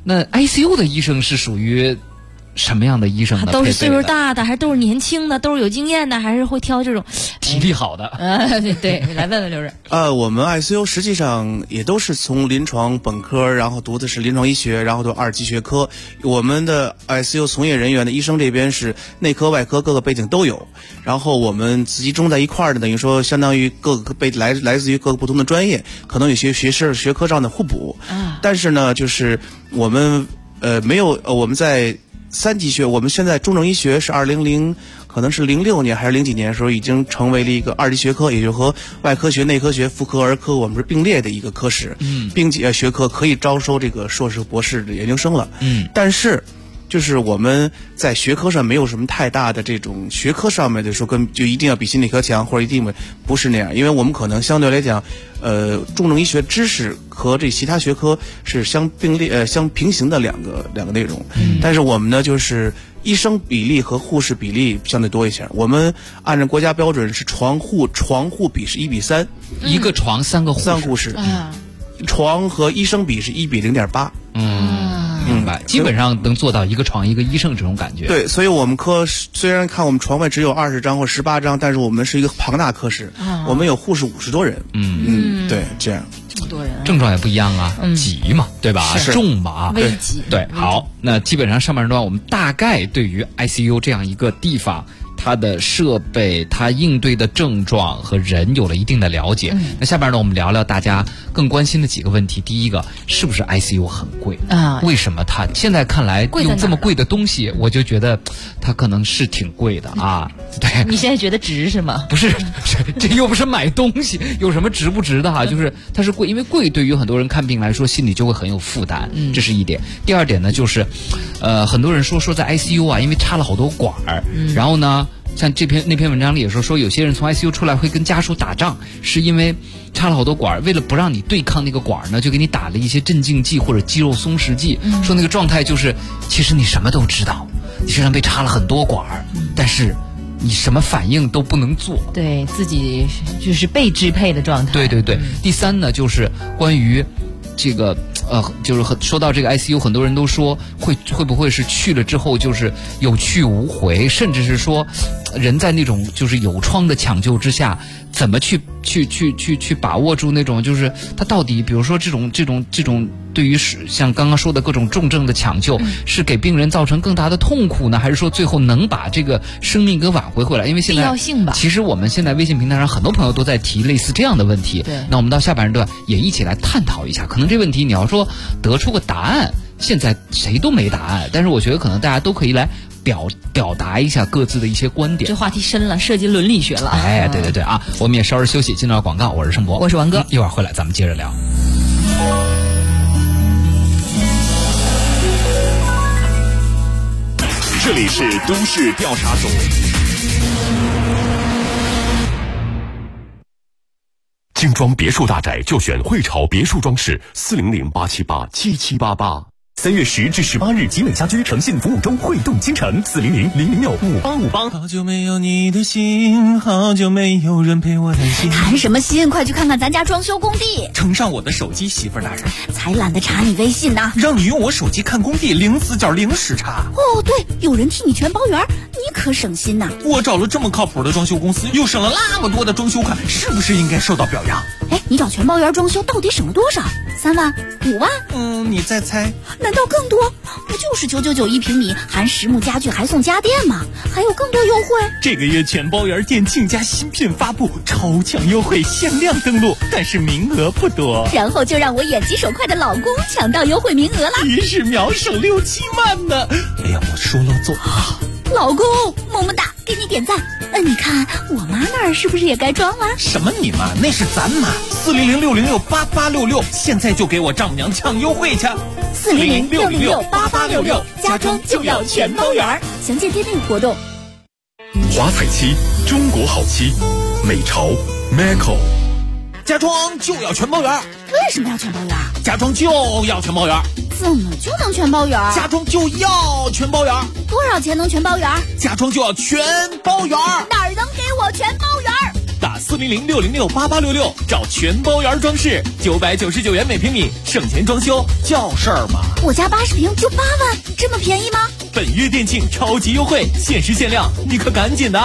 Speaker 5: ICU 的医生是属于什么样的医生呢？
Speaker 2: 都是岁数大的，还是都是年轻的，都是有经验的，还是会挑这种
Speaker 5: 体力好的？
Speaker 2: 对，来问问刘瑞。
Speaker 10: 我们 ICU 实际上也都是从临床本科，然后读的是临床医学，然后都2级学科。我们的 ICU 从业人员的医生这边是内科、外科各个背景都有，然后我们集中在一块儿的，等于说相当于各个来自于各个不同的专业，可能有些学科上的互补。但是呢，就是我们没有我们在3级学，我们现在重症医学是可能是06年还是0几年的时候已经成为了一个2级学科，也就和外科学、内科学、妇科、儿科我们是并列的一个科室，并且学科可以招收这个硕士、博士的研究生了。但是就是我们在学科上没有什么太大的这种学科上面的说就一定要比心理科强，或者一定不是那样，因为我们可能相对来讲，重症医学知识和这其他学科是相平行的两个内容。但是我们呢，就是医生比例和护士比例相对多一些。我们按照国家标准是床护比是1:3，
Speaker 5: 一个床3个
Speaker 10: 护士，床和医生比是1:0.8。
Speaker 5: 明白，基本上能做到一个床一个医生这种感觉。
Speaker 10: 对，所以我们科虽然看我们床位只有20张或18张，但是我们是一个庞大科室，我们有护士50多人。对，这样
Speaker 2: 这么多人，
Speaker 5: 症状也不一样啊，急嘛，对吧？重嘛，
Speaker 2: 危急。
Speaker 5: 对，好，那基本上上半段我们大概对于 ICU 这样一个地方，它的设备、它应对的症状和人有了一定的了解。那下边呢，我们聊聊大家更关心的几个问题。第一个，是不是 ICU 很贵啊？为什么它现在看来用这么贵的东西，我就觉得它可能是挺贵的啊。对，
Speaker 2: 你现在觉得值是吗？
Speaker 5: 不是，这又不是买东西，有什么值不值的哈？就是它是贵，因为贵对于很多人看病来说，心里就会很有负担，这是一点。第二点呢，就是很多人说在 ICU 啊，因为插了好多管儿，然后呢。像那篇文章里也说有些人从 ICU 出来会跟家属打仗，是因为插了好多管，为了不让你对抗那个管呢，就给你打了一些镇静剂或者肌肉松弛剂，说那个状态就是其实你什么都知道，你身上被插了很多管，但是你什么反应都不能做，
Speaker 2: 对自己就是被支配的状态。
Speaker 5: 对。第3呢，就是关于这个就是说到这个 ICU， 很多人都说会不会是去了之后就是有去无回，甚至是说人在那种就是有创的抢救之下，怎么去把握住那种就是他到底比如说这种对于像刚刚说的各种重症的抢救，是给病人造成更大的痛苦呢，还是说最后能把这个生命给挽回回来？因为现在
Speaker 2: 必要性吧，
Speaker 5: 其实我们现在微信平台上很多朋友都在提类似这样的问题。
Speaker 2: 对，
Speaker 5: 那我们到下半段也一起来探讨一下。可能这问题你要说得出个答案，现在谁都没答案，但是我觉得可能大家都可以来表达一下各自的一些观点。
Speaker 2: 这话题深了，涉及伦理学了。
Speaker 5: 哎，对啊，我们也稍事休息，进到广告。我是盛博，
Speaker 2: 我是王哥，
Speaker 5: 一会儿回来咱们接着聊。
Speaker 1: 这里是都市调查组。精装别墅大宅就选汇潮别墅装饰，400-878-7788。
Speaker 19: 3月10至18日，集美家居诚信服务周汇动京城，400-006-5858。
Speaker 20: 好久没有你的心，好久没有人陪我谈心。
Speaker 21: 谈什么心？快去看看咱家装修工地。
Speaker 20: 呈上我的手机，媳妇儿大人。
Speaker 21: 才懒得查你微信呢。
Speaker 20: 让你用我手机看工地，零死角零时差。
Speaker 21: 哦，对，有人替你全包圆，你可省心呐。
Speaker 20: 我找了这么靠谱的装修公司，又省了那么多的装修款，是不是应该受到表扬？
Speaker 21: 哎，你找全包圆装修到底省了多少？3万、5万？
Speaker 20: 你再猜？
Speaker 21: 难道更多？不就是999一平米，含实木家具还送家电吗？还有更多优惠。
Speaker 20: 这个月全包圆店庆家新品发布，超强优惠，限量登录，但是名额不多。
Speaker 21: 然后就让我眼疾手快的老公抢到优惠名额了，
Speaker 20: 一时秒省6、7万呢！哎呀，我说漏嘴了。
Speaker 21: 老公，么么哒，给你点赞。你看我妈那儿是不是也该装了？
Speaker 20: 什么你妈？那是咱妈。400-606-8866，现在就给我丈母娘抢优惠去。
Speaker 21: 400-606-8866，家装就要全包圆。详见店内活动。
Speaker 1: 华彩漆，中国好漆，美潮 Maco。
Speaker 20: 家装就要全包圆。
Speaker 21: 为什么要全包圆？
Speaker 20: 家装就要全包圆。
Speaker 21: 怎么就能全包圆？
Speaker 20: 家装就要全包圆。
Speaker 21: 多少钱能全包圆？
Speaker 20: 家装就要全包圆。
Speaker 21: 哪儿能给我全包圆？
Speaker 20: 打400-606-8866，找全包圆装饰，999元每平米，省钱装修叫事儿吗？
Speaker 21: 我家80平就8万，这么便宜吗？
Speaker 20: 本月店庆超级优惠，限时限量，你可赶紧的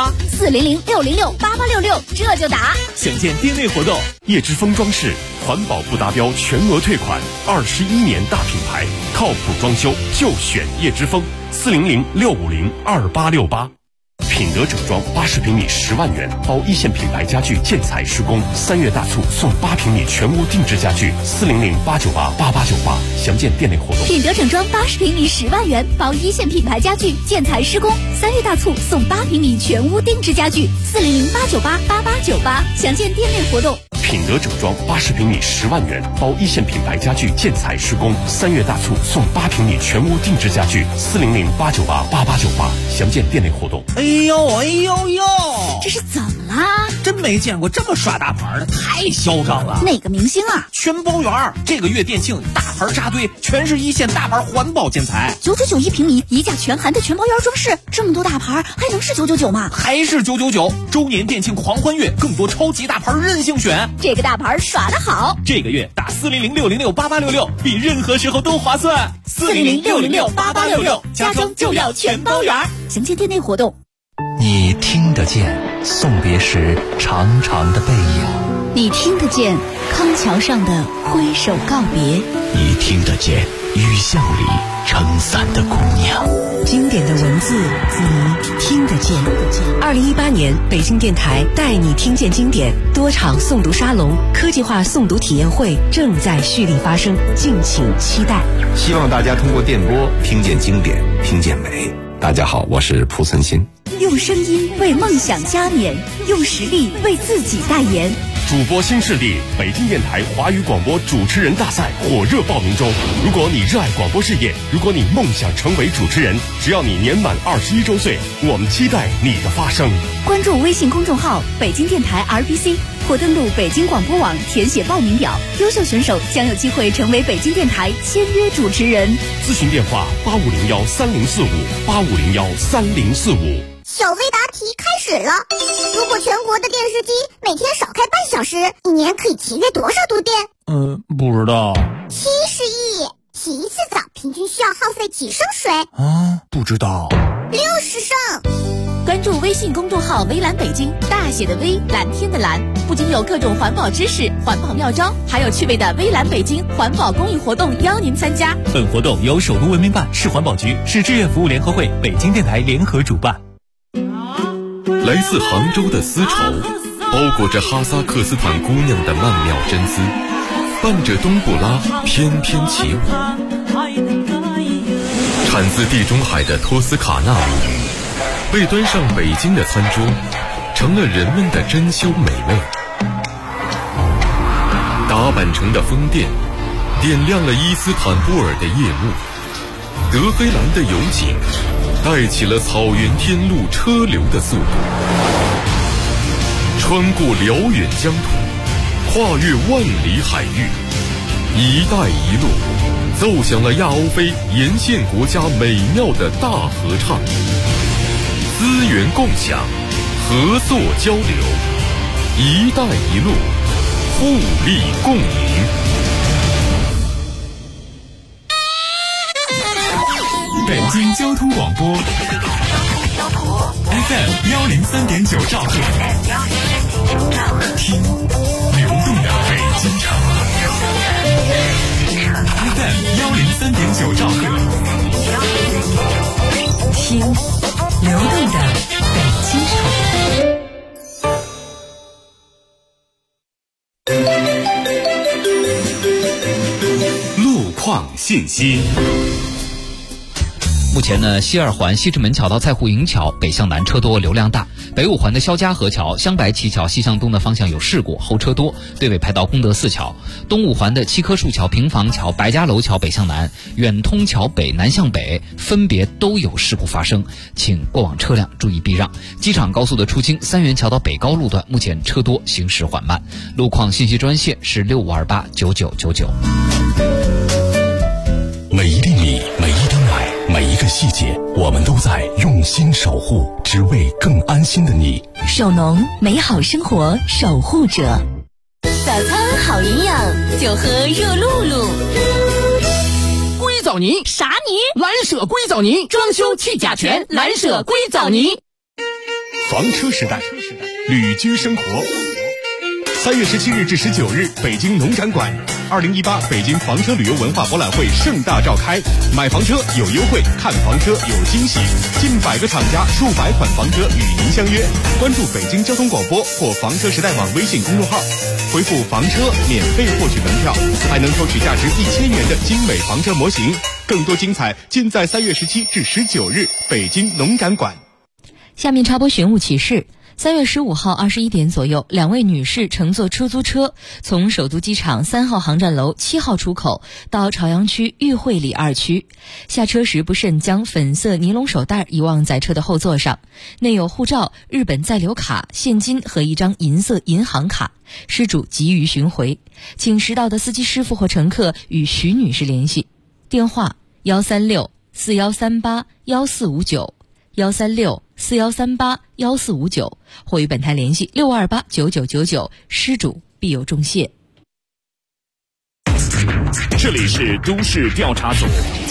Speaker 20: ！400-606-8866，这就打。 详见店内活动。
Speaker 1: 叶之峰装饰，环保不达标全额退款，21年大品牌，靠谱装修就选叶之峰。400-650-2868。品德整装80平米10万元，包一线品牌家具建材施工，3月大促送8平米全屋定制家具，400-898-8898，详见店内活动。
Speaker 21: 品德整装80平米10万元，包一线品牌家具建材施工，3月大促送8平米全屋定制家具，400-898-8898，详见店内活动。
Speaker 1: 品德整装80平米10万元，包一线品牌家具建材施工，3月大促送8平米全屋定制家具，400-898-8898，详见店内活动。
Speaker 20: 哎呦，
Speaker 21: 这是怎么啦？
Speaker 20: 真没见过这么耍大牌的，太嚣张了。
Speaker 21: 哪个明星啊？
Speaker 20: 全包圆，这个月店庆大牌扎堆，全是一线大牌环保建材
Speaker 21: ，999一平米，一价全含的全包圆装饰，这么多大牌还能是999吗？
Speaker 20: 还是999。周年店庆狂欢月，更多超级大牌任性选，
Speaker 21: 这个大牌耍得好。
Speaker 20: 这个月打400-606-8866，比任何时候都划算。400-606-8866，家装就要全包圆。
Speaker 21: 详见店内活动。
Speaker 3: 你听得见送别时长长的背影，
Speaker 21: 你听得见康桥上的挥手告别，
Speaker 3: 你听得见雨巷里撑伞的姑娘。
Speaker 2: 经典的文字，你听得见。2018年，北京电台带你听见经典多场诵读沙龙、科技化诵读体验会正在蓄力发生，敬请期待。
Speaker 22: 希望大家通过电波听见经典，听见美。大家好，我是蒲存昕。
Speaker 21: 用声音为梦想加冕，用实力为自己代言。
Speaker 1: 主播新势力，北京电台华语广播主持人大赛火热报名中。如果你热爱广播事业，如果你梦想成为主持人，只要你年满21周岁，我们期待你的发声。
Speaker 21: 关注微信公众号北京电台 RBC， 或登录北京广播网填写报名表，优秀选手将有机会成为北京电台签约主持人。
Speaker 1: 咨询电话85013045，85013045。
Speaker 23: 小微答题开始了。如果全国的电视机每天少开半小时，一年可以节约多少度电？
Speaker 12: 不知道。
Speaker 23: 70亿。洗一次澡平均需要耗费几升水？
Speaker 12: 不知道。
Speaker 23: 60升。
Speaker 21: 关注微信公众号微蓝北京，大写的微，蓝天的蓝，不仅有各种环保知识、环保妙招，还有趣味的微蓝北京环保公益活动邀您参加。
Speaker 20: 本活动由首都文明办、市环保局、市志愿服务联合会、北京电台联合主办。
Speaker 1: 来自杭州的丝绸，包裹着哈萨克斯坦姑娘的曼妙真姿，伴着冬不拉翩翩起舞。产自地中海的托斯卡纳母语，被端上北京的餐桌，成了人们的珍馐美味。打扮成的风电，点亮了伊斯坦布尔的夜幕。德黑兰的油井，带起了草原天路车流的速度。穿过辽远疆土，跨越万里海域， 一带一路奏响了亚欧非沿线国家美妙的大合唱，资源共享，合作交流，一带一路，互利共赢。
Speaker 19: 北京交通广播 FM103.9兆赫，听流动的北京城。FM103.9兆赫，听流动的北京城。
Speaker 1: 路况信息。
Speaker 5: 目前呢，西二环西直门桥到蔡户营桥北向南车多，流量大；北五环的肖家河桥、香白旗桥西向东的方向有事故，后车多，对尾排到功德寺桥；东五环的七棵树桥、平房桥、白家楼桥北向南、远通桥北南向北分别都有事故发生，请过往车辆注意避让。机场高速的出京三元桥到北高路段目前车多，行驶缓慢。路况信息专线是65289999。
Speaker 1: 每一粒米，每一滴奶，每一个细节，我们都在用心守护，只为更安心的你。
Speaker 21: 手农，美好生活守护者。早餐好营养，就喝热露露。
Speaker 4: 硅藻泥啥泥？蓝舍硅藻泥，装修去甲醛，蓝舍硅藻泥。
Speaker 1: 房车时代，旅居生活。3月17日至19日，北京农展馆，2018北京房车旅游文化博览会盛大召开。买房车有优惠，看房车有惊喜，近100个厂家，数百款房车与您相约。关注北京交通广播或房车时代网微信公众号，回复房车免费获取门票，还能抽取价值1000元的精美房车模型。更多精彩尽在3月17至19日北京农展馆。
Speaker 2: 下面插播寻物启事。3月15号21点左右，2位女士乘坐出租车从首都机场3号航站楼7号出口到朝阳区裕惠里2区，下车时不慎将粉色尼龙手袋遗忘在车的后座上，内有护照、日本在留卡、现金和一张银色银行卡，失主急于寻回，请识到的司机师傅或乘客与徐女士联系，电话136-4138-1459，136-4138-1459，或与本台联系628-9999，失主必有重谢。
Speaker 19: 这里是都市调查组，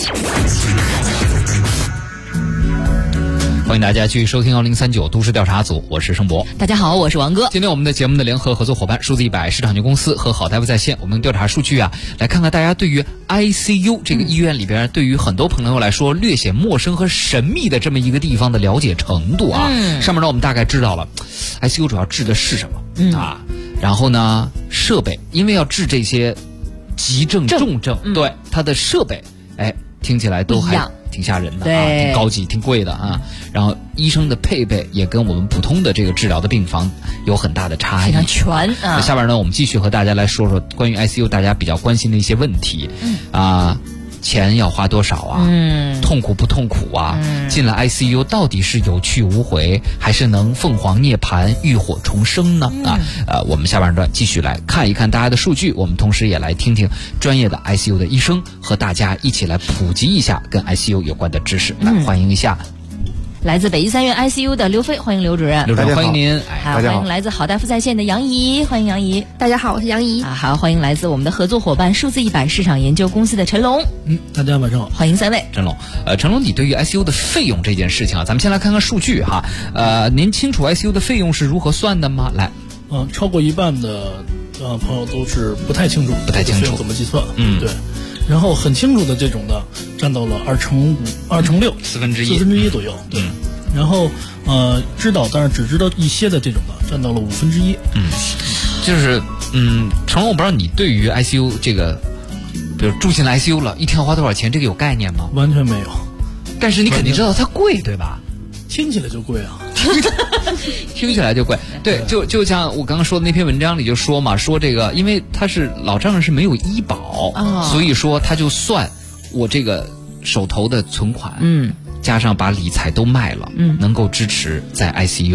Speaker 5: 欢迎大家继续收听1039都市调查组，我是盛博。
Speaker 2: 大家好，我是王哥。
Speaker 5: 今天我们的节目的联合合作伙伴数字100市场有限公司和好大夫在线，我们用调查数据来看看大家对于 ICU 这个医院里边，对于很多朋友来说略显陌生和神秘的这么一个地方的了解程度啊。上面呢我们大概知道了 ICU 主要治的是什么然后呢设备，因为要治这些急症重症，对它的设备听起来都还挺吓人的挺高级挺贵的然后医生的配备也跟我们普通的这个治疗的病房有很大的差异，
Speaker 2: 非常全
Speaker 5: 那下边呢我们继续和大家来说说关于 ICU 大家比较关心的一些问题钱要花多少痛苦不痛苦进了 ICU 到底是有去无回，还是能凤凰涅槃浴火重生呢我们下半段继续来看一看大家的数据，我们同时也来听听专业的 ICU 的医生和大家一起来普及一下跟 ICU 有关的知识。来欢迎一下
Speaker 2: 来自北医三院 ICU 的刘飞，欢迎刘主任。
Speaker 5: 刘主任欢迎您。
Speaker 2: 好，欢迎来自好大夫在线的杨怡，欢迎杨怡。
Speaker 11: 大家好，我是杨怡。
Speaker 2: 好，欢迎来自我们的合作伙伴数字100市场研究公司的陈龙。
Speaker 12: 大家晚上好，
Speaker 2: 欢迎3位。
Speaker 5: 陈龙，陈龙，你对于 ICU 的费用这件事情咱们先来看看数据您清楚 ICU 的费用是如何算的吗？来，
Speaker 12: 超过一半的朋友都是不太清楚怎么计算。对。然后很清楚的这种的占到了2乘5、2乘6，
Speaker 5: 四分之一
Speaker 12: 左右。对。然后但是只知道一些的这种的占到了1/5。
Speaker 5: 就是陈龙，我不知道你对于 ICU 这个，比如住进了 ICU 了，一天要花多少钱，这个有概念吗？
Speaker 12: 完全没有。
Speaker 5: 但是你肯定知道它贵，对吧？
Speaker 12: 听起来就贵啊。
Speaker 5: 听起来就贵。对，就像我刚刚说的那篇文章里就说嘛，说这个因为他是老丈人是没有医保所以说他就算我这个手头的存款加上把理财都卖了能够支持在 ICU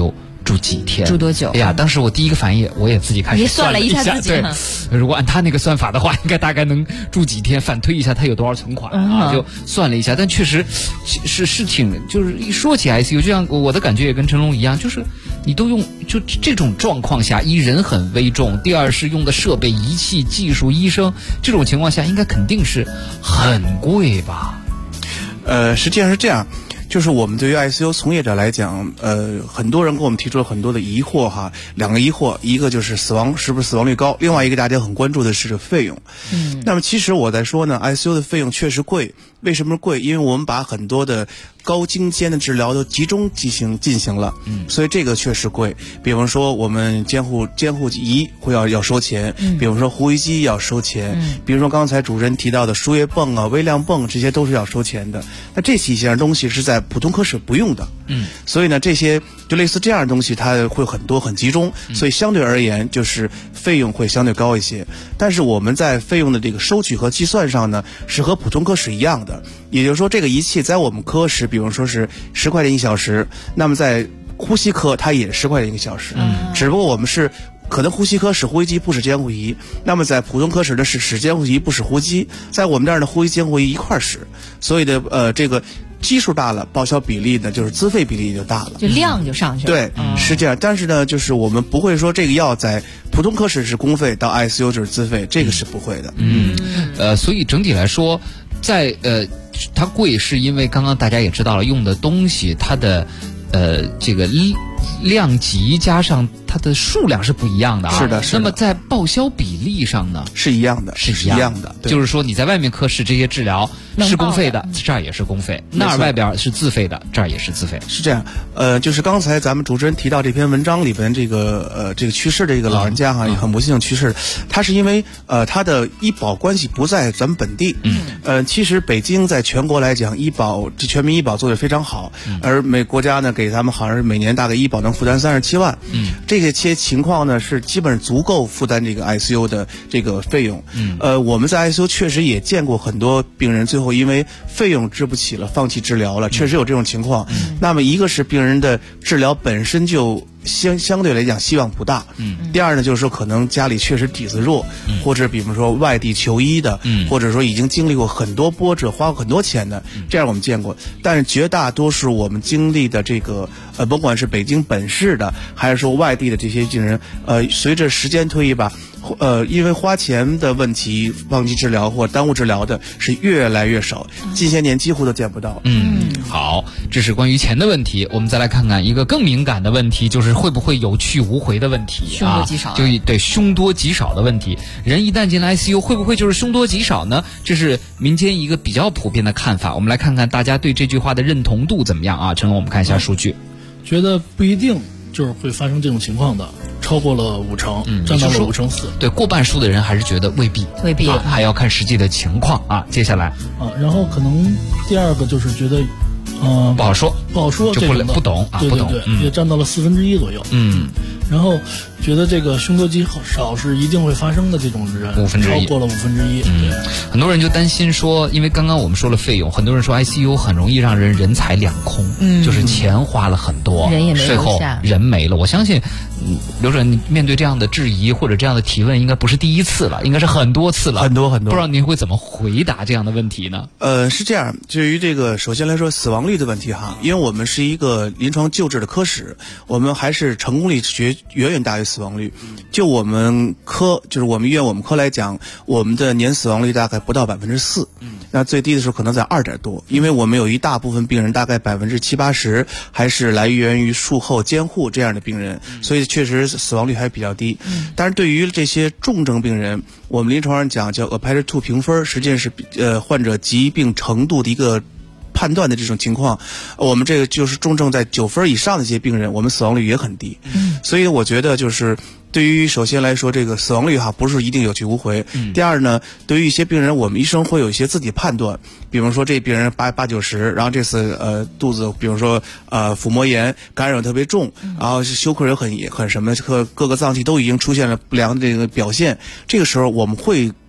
Speaker 5: 住几天？
Speaker 2: 住多久？
Speaker 5: 哎呀，当时我第一个反应，我也自己开始
Speaker 2: 算了一下自己。
Speaker 5: 对，如果按他那个算法的话，应该大概能住几天，反推一下他有多少存款啊，就算了一下。但确实是挺，就是一说起 ICU， 就像我的感觉也跟成龙一样，就是你都用就这种状况下，一人很危重，第二是用的设备、仪器、技术、医生，这种情况下应该肯定是很贵吧？
Speaker 10: 实际上是这样。就是我们对于 ICU 从业者来讲，很多人给我们提出了很多的疑惑哈，两个疑惑，一个就是是不是死亡率高，另外一个大家很关注的是这个费用。那么其实我在说呢 ，ICU 的费用确实贵，为什么贵？因为我们把很多的高精尖的治疗都集中进行了，所以这个确实贵。比方说我们监护仪要收钱，比方说呼吸机要收钱，比如说刚才主持人提到的输液泵啊、微量泵，这些都是要收钱的。那这几样东西是在普通科室不用的，所以呢，这些就类似这样的东西，它会很多很集中，所以相对而言就是费用会相对高一些。但是我们在费用的这个收取和计算上呢，是和普通科室一样的。也就是说，这个仪器在我们科室，比如说是10块钱1小时，那么在呼吸科它也10块钱1个小时，只不过我们是可能呼吸科使呼吸机不使监护仪，那么在普通科室呢是使监护仪不使呼机，在我们这儿呢呼吸监护仪一块使，所以的这个基数大了，报销比例呢就是资费比例就大了，
Speaker 2: 就量就上去了。
Speaker 10: 对，是这样。但是呢，就是我们不会说这个药在普通科室是公费，到 ICU 就是资费，这个是不会的。
Speaker 5: 所以整体来说，在它贵是因为刚刚大家也知道了，用的东西它的这个量级加上它的数量是不一样的啊。
Speaker 10: 是的。
Speaker 5: 那么在报销比例上呢？
Speaker 10: 是一样的，
Speaker 5: 是一样
Speaker 10: 的。
Speaker 5: 就是说你在外面科室这些治疗是公费的，这儿也是公费；那儿外边是自费的，这儿也是自费。
Speaker 10: 是这样。就是刚才咱们主持人提到这篇文章里边这个去世的这个老人家哈，也很不幸去世。他是因为他的医保关系不在咱们本地。其实北京在全国来讲，全民医保做得非常好，而国家呢给他们好像是每年大概医保能负担37万。这些情况呢是基本足够负担这个 ICU 的这个费用。我们在 ICU 确实也见过很多病人最后因为费用支不起了，放弃治疗了，确实有这种情况。那么一个是病人的治疗本身就相对来讲希望不大。第二呢，就是说可能家里确实底子弱，或者比方说外地求医的，或者说已经经历过很多波折，花过很多钱的，这样我们见过。但是绝大多数我们经历的这个甭管是北京本市的，还是说外地的这些病人，随着时间推移吧，因为花钱的问题放弃治疗或耽误治疗的是越来越少，近些年几乎都见不到。
Speaker 5: 好，这是关于钱的问题。我们再来看看一个更敏感的问题，就是会不会有去无回的问题啊？
Speaker 2: 凶多吉少。
Speaker 5: 对，凶多吉少的问题。人一旦进了 ICU， 会不会就是凶多吉少呢？这是民间一个比较普遍的看法。我们来看看大家对这句话的认同度怎么样啊？陈龙，我们看一下数据。
Speaker 12: 觉得不一定就是会发生这种情况的，超过了50%，占到了54%。
Speaker 5: 对，过半数的人还是觉得未必，还要看实际的情况啊。接下来
Speaker 12: 然后可能第二个就是觉得
Speaker 5: 不好说，
Speaker 12: 这
Speaker 5: 个不懂啊，
Speaker 12: 对，
Speaker 5: 不懂，
Speaker 12: 也占到了1/4左右。然后觉得这个凶多吉少是一定会发生的这种人
Speaker 5: 1/5，
Speaker 12: 超过了1/5。
Speaker 5: 很多人就担心说，因为刚刚我们说了费用，很多人说 ICU 很容易让人财两空，就是钱花了很多，
Speaker 2: 人也没
Speaker 5: 最后人没了。我相信刘主任，你面对这样的质疑或者这样的提问，应该不是第一次了，应该是很多次了，
Speaker 10: 很多。
Speaker 5: 不知道您会怎么回答这样的问题呢？
Speaker 10: 是这样，至于这个，首先来说死亡率的问题哈，因为我们是一个临床救治的科室，我们还是成功率远远大于死亡率。就我们科，就是我们医院我们科来讲，我们的年死亡率大概不到4%，那最低的时候可能在2点多，因为我们有一大部分病人，大概70%-80%还是来源于术后监护这样的病人，所以确实死亡率还比较低。但是对于这些重症病人，我们临床上讲叫 APACHE-2 评分，实际上是患者疾病程度的一个判断的这种情况，我们这个就是重症在9分以上的这些病人，我们死亡率也很低。所以我觉得就是对于首先来说，这个死亡率不是一定有去无回。第二呢，对于一些病人，我们医生会有一些自己判断，比方说这病人80-90，然后这次肚子，比如说腹膜炎感染特别重，然后休克也很什么，各个脏器都已经出现了不良的这个表现，这个时候我们会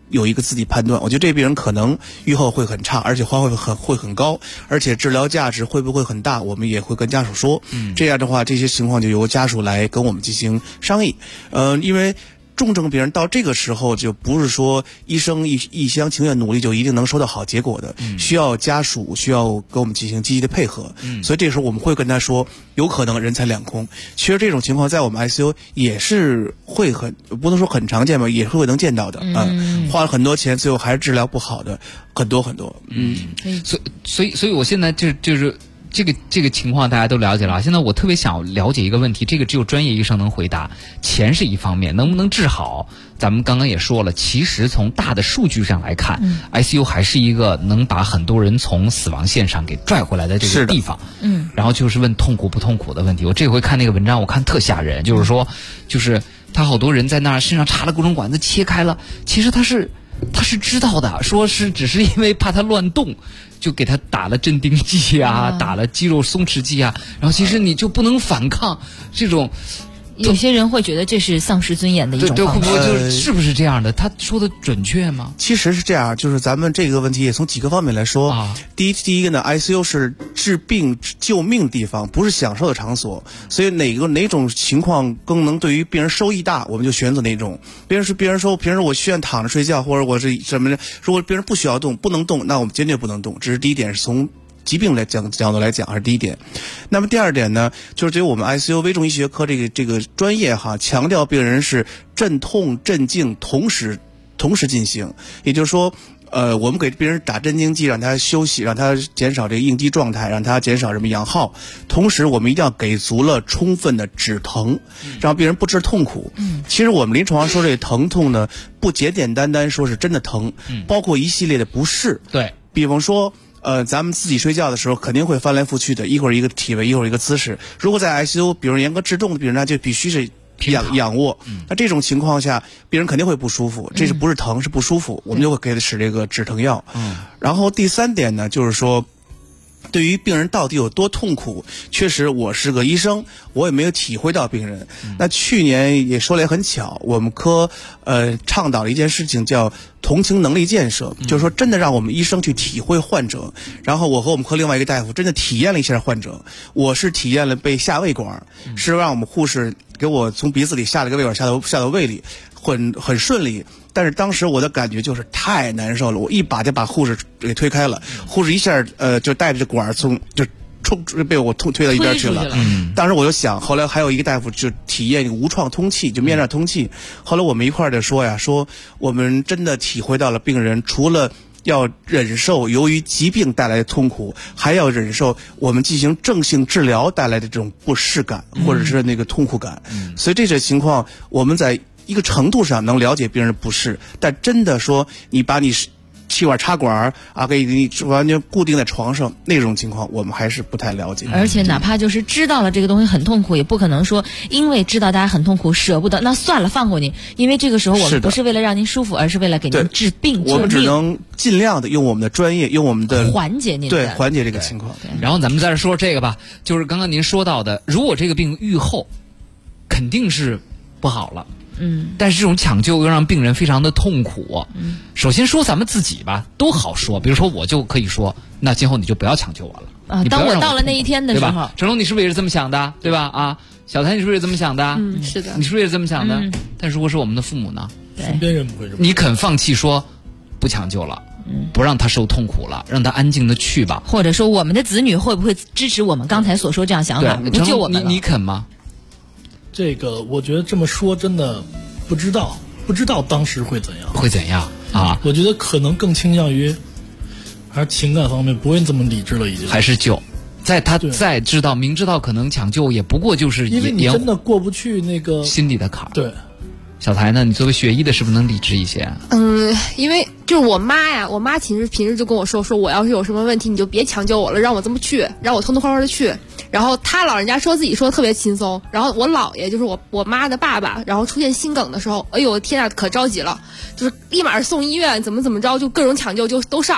Speaker 10: 有一个自己判断。我觉得这病人可能预后会很差，而且花会很高，而且治疗价值会不会很大，我们也会跟家属说。这样的话，这些情况就由家属来跟我们进行商议。因为重症病人到这个时候就不是说医生一厢情愿努力就一定能收到好结果的，需要家属需要跟我们进行积极的配合。所以这个时候我们会跟他说，有可能人财两空。其实这种情况在我们 ICU 也是会不能说很常见吧，也是会能见到的。花了很多钱，最后还是治疗不好的很多。
Speaker 5: 所以我现在就是这个情况大家都了解了。现在我特别想了解一个问题，这个只有专业医生能回答。钱是一方面，能不能治好？咱们刚刚也说了，其实从大的数据上来看，ICU 还是一个能把很多人从死亡线上给拽回来的这个地方。然后就是问痛苦不痛苦的问题。我这回看那个文章，我看特吓人，就是说，就是他好多人在那儿身上插了各种管子，切开了，其实他是知道的，说是只是因为怕他乱动，就给他打了镇定剂啊，打了肌肉松弛剂啊，然后其实你就不能反抗这种。
Speaker 2: 有些人会觉得这是丧失尊严的一种方式，
Speaker 5: 是不是这样的？他说的准确吗？
Speaker 10: 其实是这样，就是咱们这个问题也从几个方面来说。第一个呢 ，ICU 是治病救命地方，不是享受的场所，所以哪种情况更能对于病人收益大，我们就选择哪种。别人说平时我需要躺着睡觉，或者我是什么的，如果别人不需要动，不能动，那我们坚决不能动。这是第一点，是从疾病来角度来讲，还是第一点。那么第二点呢，就是对于我们 ICU 危重医学科这个专业强调病人是镇痛镇静同时进行，也就是说。我们给病人打镇静剂，让他休息，让他减少这个应激状态，让他减少什么氧耗。同时，我们一定要给足了充分的止疼，让病人不致痛苦。其实我们临床上说这疼痛呢，不简简单单说是真的疼，包括一系列的不适。
Speaker 5: 对，
Speaker 10: 比方说。咱们自己睡觉的时候肯定会翻来覆去的，一会儿一个体位，一会儿一个姿势。如果在 ICU， 比如严格制动的病人，那就必须是仰卧。那这种情况下，病人肯定会不舒服，这是不是疼，是不舒服，我们就会给他使这个止疼药。然后第三点呢，就是说。对于病人到底有多痛苦，确实我是个医生，我也没有体会到病人。那去年也说来很巧，我们科倡导了一件事情，叫同情能力建设，就是说真的让我们医生去体会患者。然后我和我们科另外一个大夫真的体验了一下患者，我是体验了被下胃管，是让我们护士给我从鼻子里下了个胃管下到胃里，很顺利。但是当时我的感觉就是太难受了，我一把就把护士给推开了，护士一下就带着管被我推到一边去了。当时我就想，后来还有一个大夫就体验无创通气，就面罩通气。后来我们一块儿就说我们真的体会到了病人除了要忍受由于疾病带来的痛苦，还要忍受我们进行正性治疗带来的这种不适感或者是那个痛苦感。所以这种情况我们在一个程度上能了解病人的不适，但真的说你把你气管插管给你完全固定在床上那种情况，我们还是不太了解。
Speaker 2: 而且哪怕就是知道了这个东西很痛苦，也不可能说因为知道大家很痛苦舍不得，那算了放过你，因为这个时候我们不是为了让您舒服，而是为了给您治病。
Speaker 10: 我们只能尽量的用我们的专业，用我们的
Speaker 2: 缓解您
Speaker 10: 缓解这个情况。
Speaker 5: 然后咱们再说这个吧，就是刚刚您说到的，如果这个病愈后肯定是不好了。但是这种抢救又让病人非常的痛苦。首先说咱们自己吧，都好说，比如说我就可以说，那今后你就不要抢救我了。
Speaker 2: 当我到了那一天的时候，
Speaker 5: 成龙你是不是也是这么想的，对吧？小谭你是不是也这么想的？
Speaker 11: 是的。
Speaker 5: 你是不是也这么想的？但如果是我们的父母呢？
Speaker 12: 身边人不会这么。
Speaker 5: 你肯放弃说不抢救了，不让他受痛苦了，让他安静的去吧。
Speaker 2: 或者说我们的子女会不会支持我们刚才所说这样想法，不救我们了？
Speaker 5: 你肯吗？
Speaker 12: 这个我觉得这么说真的不知道当时会怎样
Speaker 5: 啊？
Speaker 12: 我觉得可能更倾向于还是情感方面，不会这么理智了，已经
Speaker 5: 还是救。在他再明知道可能抢救，也不过就是
Speaker 12: 因为你真的过不去那个
Speaker 5: 心里的坎儿。
Speaker 12: 对。
Speaker 5: 小台呢？你作为学医的，是不是能理智一些？
Speaker 11: 因为就是我妈平时就跟我说我要是有什么问题，你就别抢救我了，让我这么去，让我痛痛快快的去。然后他老人家说自己说的特别轻松，然后我姥爷就是我妈的爸爸，然后出现心梗的时候，哎呦天啊，可着急了，就是立马送医院，怎么着，就各种抢救就都上。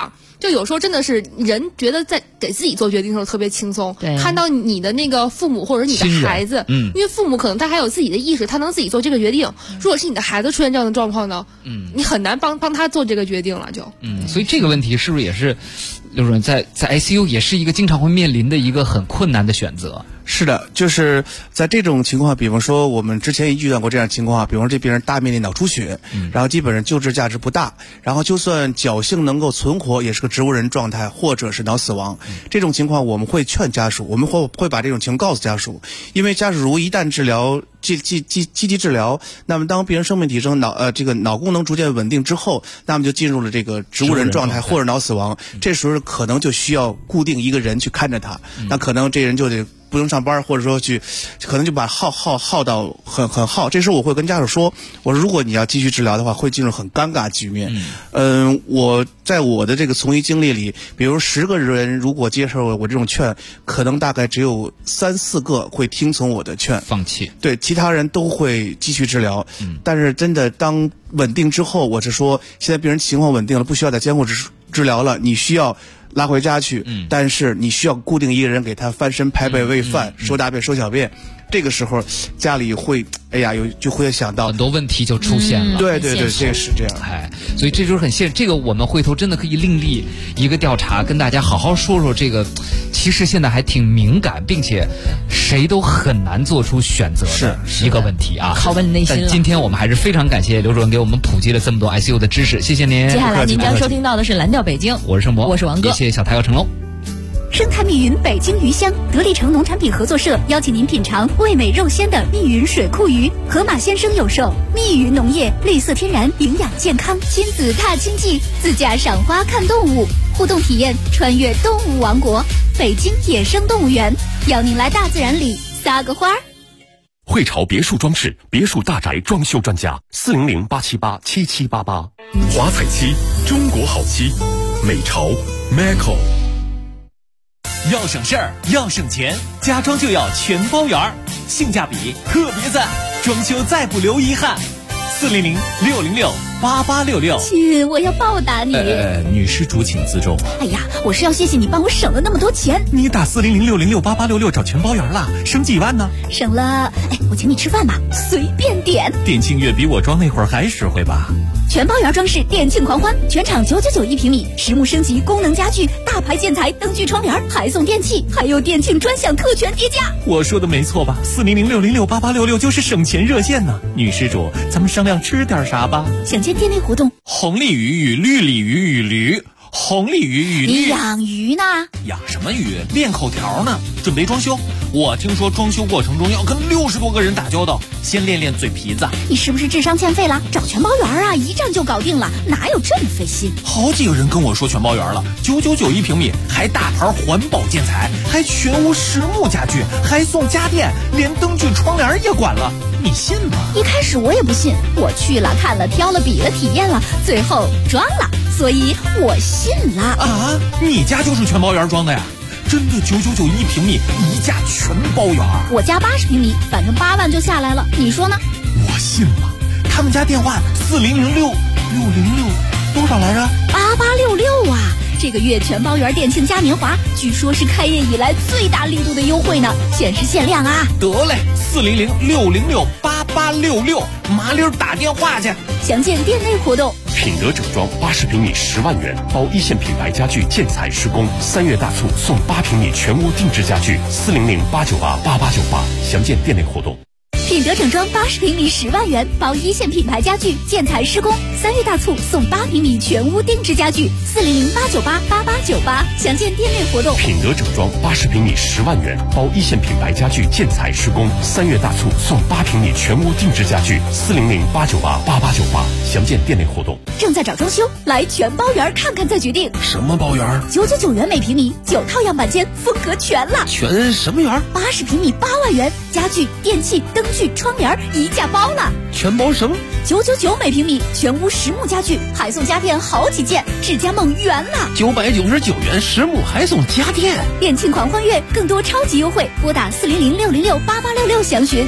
Speaker 11: 就有时候真的是人觉得在给自己做决定的时候特别轻松，看到你的那个父母或者你的孩子，因为父母可能他还有自己的意识，他能自己做这个决定。如果是你的孩子出现这样的状况呢，你很难帮他做这个决定了，就。
Speaker 5: 所以这个问题是不是也是刘主任在 ICU 也是一个经常会面临的一个很困难的选择？
Speaker 10: 是的，就是在这种情况，比方说我们之前也遇到过这样的情况，比方说这病人大面积脑出血，然后基本上救治价值不大，然后就算侥幸能够存活，也是个植物人状态或者是脑死亡。这种情况我们会劝家属，我们会把这种情况告诉家属，因为家属如果一旦治疗积极治疗，那么当病人生命体征这个脑功能逐渐稳定之后，那么就进入了这个植物人状态或者脑死亡，这时候可能就需要固定一个人去看着他，那可能这人就得不用上班，或者说可能就把耗到很耗。这时候我会跟家属说，我说如果你要继续治疗的话，会进入很尴尬局面。我在我的这个从医经历里，比如10个人如果接受我这种劝，可能大概只有3、4个会听从我的劝，
Speaker 5: 放弃。
Speaker 10: 对，其他人都会继续治疗。但是真的当稳定之后，我是说现在病人情况稳定了，不需要再监护治疗了，你需要拉回家去，但是你需要固定一个人给他翻身、拍背、喂饭、收大便、收小便。这个时候家里会就会想到
Speaker 5: 很多问题就出现了。
Speaker 10: 对，这个是这样。
Speaker 5: 所以这就是很现实。这个我们回头真的可以另立一个调查，跟大家好好说说这个。其实现在还挺敏感，并且谁都很难做出选择的一个问题啊，
Speaker 2: 拷问内心了。
Speaker 5: 但今天我们还是非常感谢刘主任给我们普及了这么多 ICU 的知识，谢谢您。
Speaker 2: 接下来您将收听到的是蓝调北京，
Speaker 5: 我是盛博，
Speaker 2: 我是王哥，
Speaker 5: 也谢谢小太阳成龙。
Speaker 21: 生态密云北京鱼乡得力城农产品合作社邀请您品尝味美肉鲜的密云水库鱼，河马先生有售。密云农业，绿色天然，营养健康，亲子踏青记，自驾赏花看动物，互动体验穿越动物王国，北京野生动物园，邀您来大自然里撒个花。
Speaker 1: 汇潮别墅装饰，别墅大宅装修专家，400-878-7788。华彩漆，中国好漆，美潮 Maco。
Speaker 20: 要省事儿，要省钱，家装就要全包圆儿，性价比特别赞，装修再不留遗憾。400-606-8866。
Speaker 21: 亲，我要报答你。
Speaker 20: 女施主请自重。
Speaker 21: 哎呀，我是要谢谢你帮我省了那么多钱。
Speaker 20: 你打400-606-8866找全包圆了，省几万呢？
Speaker 21: 省了，我请你吃饭吧，随便点。
Speaker 20: 店庆月比我装那会儿还实惠吧？
Speaker 21: 全包圆装饰店庆狂欢，全场999一平米，实木升级功能家具，大牌建材灯具窗帘，还送电器，还有店庆专享特权叠加。
Speaker 20: 我说的没错吧？400-606-8866就是省钱热线呢。女施主，咱们商量吃点啥吧？
Speaker 21: 想见店内活动，
Speaker 20: 红鲤鱼与绿鲤鱼与驴，红鲤鱼与
Speaker 21: 你养鱼呢？
Speaker 20: 养什么鱼？练口条呢。准备装修，我听说装修过程中要跟60多个人打交道，先练练嘴皮子。
Speaker 21: 你是不是智商欠费了？找全包圆啊，一站就搞定了，哪有这么费心？
Speaker 20: 好几个人跟我说全包圆了，999一平米，还大牌环保建材，还全屋实木家具，还送家电，连灯具窗帘也管了，你信吗？
Speaker 21: 一开始我也不信，我去了看了挑了比了体验了，最后装了，所以我信了。
Speaker 20: 啊，你家就是全包圆装的呀？真的999一平米，一价全包圆。
Speaker 21: 我家80平米，反正8万就下来了，你说呢？
Speaker 20: 我信了。他们家电话400-606多少来着
Speaker 21: ？8866啊！这个月全包圆店庆嘉年华，据说是开业以来最大力度的优惠呢，限时限量啊！
Speaker 20: 得嘞，400-606-8866，麻溜打电话去。
Speaker 21: 详见店内活动。
Speaker 1: 品德整装80平米10万元，包一线品牌家具建材施工，3月大促送8平米全屋定制家具，400-898-8898，详见店内活动。
Speaker 21: 品德整装80平米10万元，包一线品牌家具建材施工，3月大促送8平米全屋定制家具，400-898-8898，详见店内活动。
Speaker 1: 品德整装80平米10万元，包一线品牌家具建材施工，3月大促送8平米全屋定制家具，400-898-8898，详见店内活动。
Speaker 21: 正在找装修，来全包圆看看再决定。
Speaker 20: 什么包圆
Speaker 21: ？999元每平米，9套样板间，风格全了。
Speaker 20: 全什么圆
Speaker 21: ？80平米8万元，家具、电器、灯具、窗帘一价包了。
Speaker 20: 全包什么
Speaker 21: ？999每平米，全屋实木家具，还送家电好几件，智家梦圆了。
Speaker 20: 999元实木还送家电，
Speaker 21: 店庆狂欢月，更多超级优惠，拨打400-606-8866详询。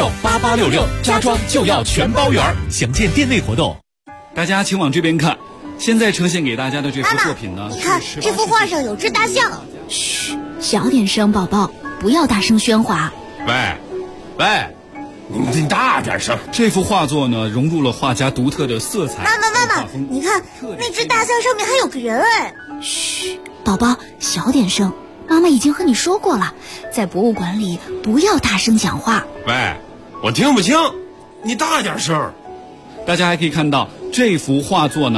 Speaker 20: 400-606-8866，家装就要全包圆，详见店内活动。
Speaker 6: 大家请往这边看， 现在呈现给大家的这幅作品呢，
Speaker 23: 你看这幅画上有只大象。
Speaker 21: 嘘，小点声，宝宝，不要大声喧哗。
Speaker 16: 喂，你大点声。
Speaker 6: 这幅画作呢，融入了画家独特的色彩。
Speaker 23: 妈妈，你看那只大象上面还有个人哎。
Speaker 21: 嘘，宝宝，小点声。妈妈已经和你说过了，在博物馆里不要大声讲话。
Speaker 16: 喂，我听不清，你大点声。
Speaker 6: 大家还可以看到这幅画作呢。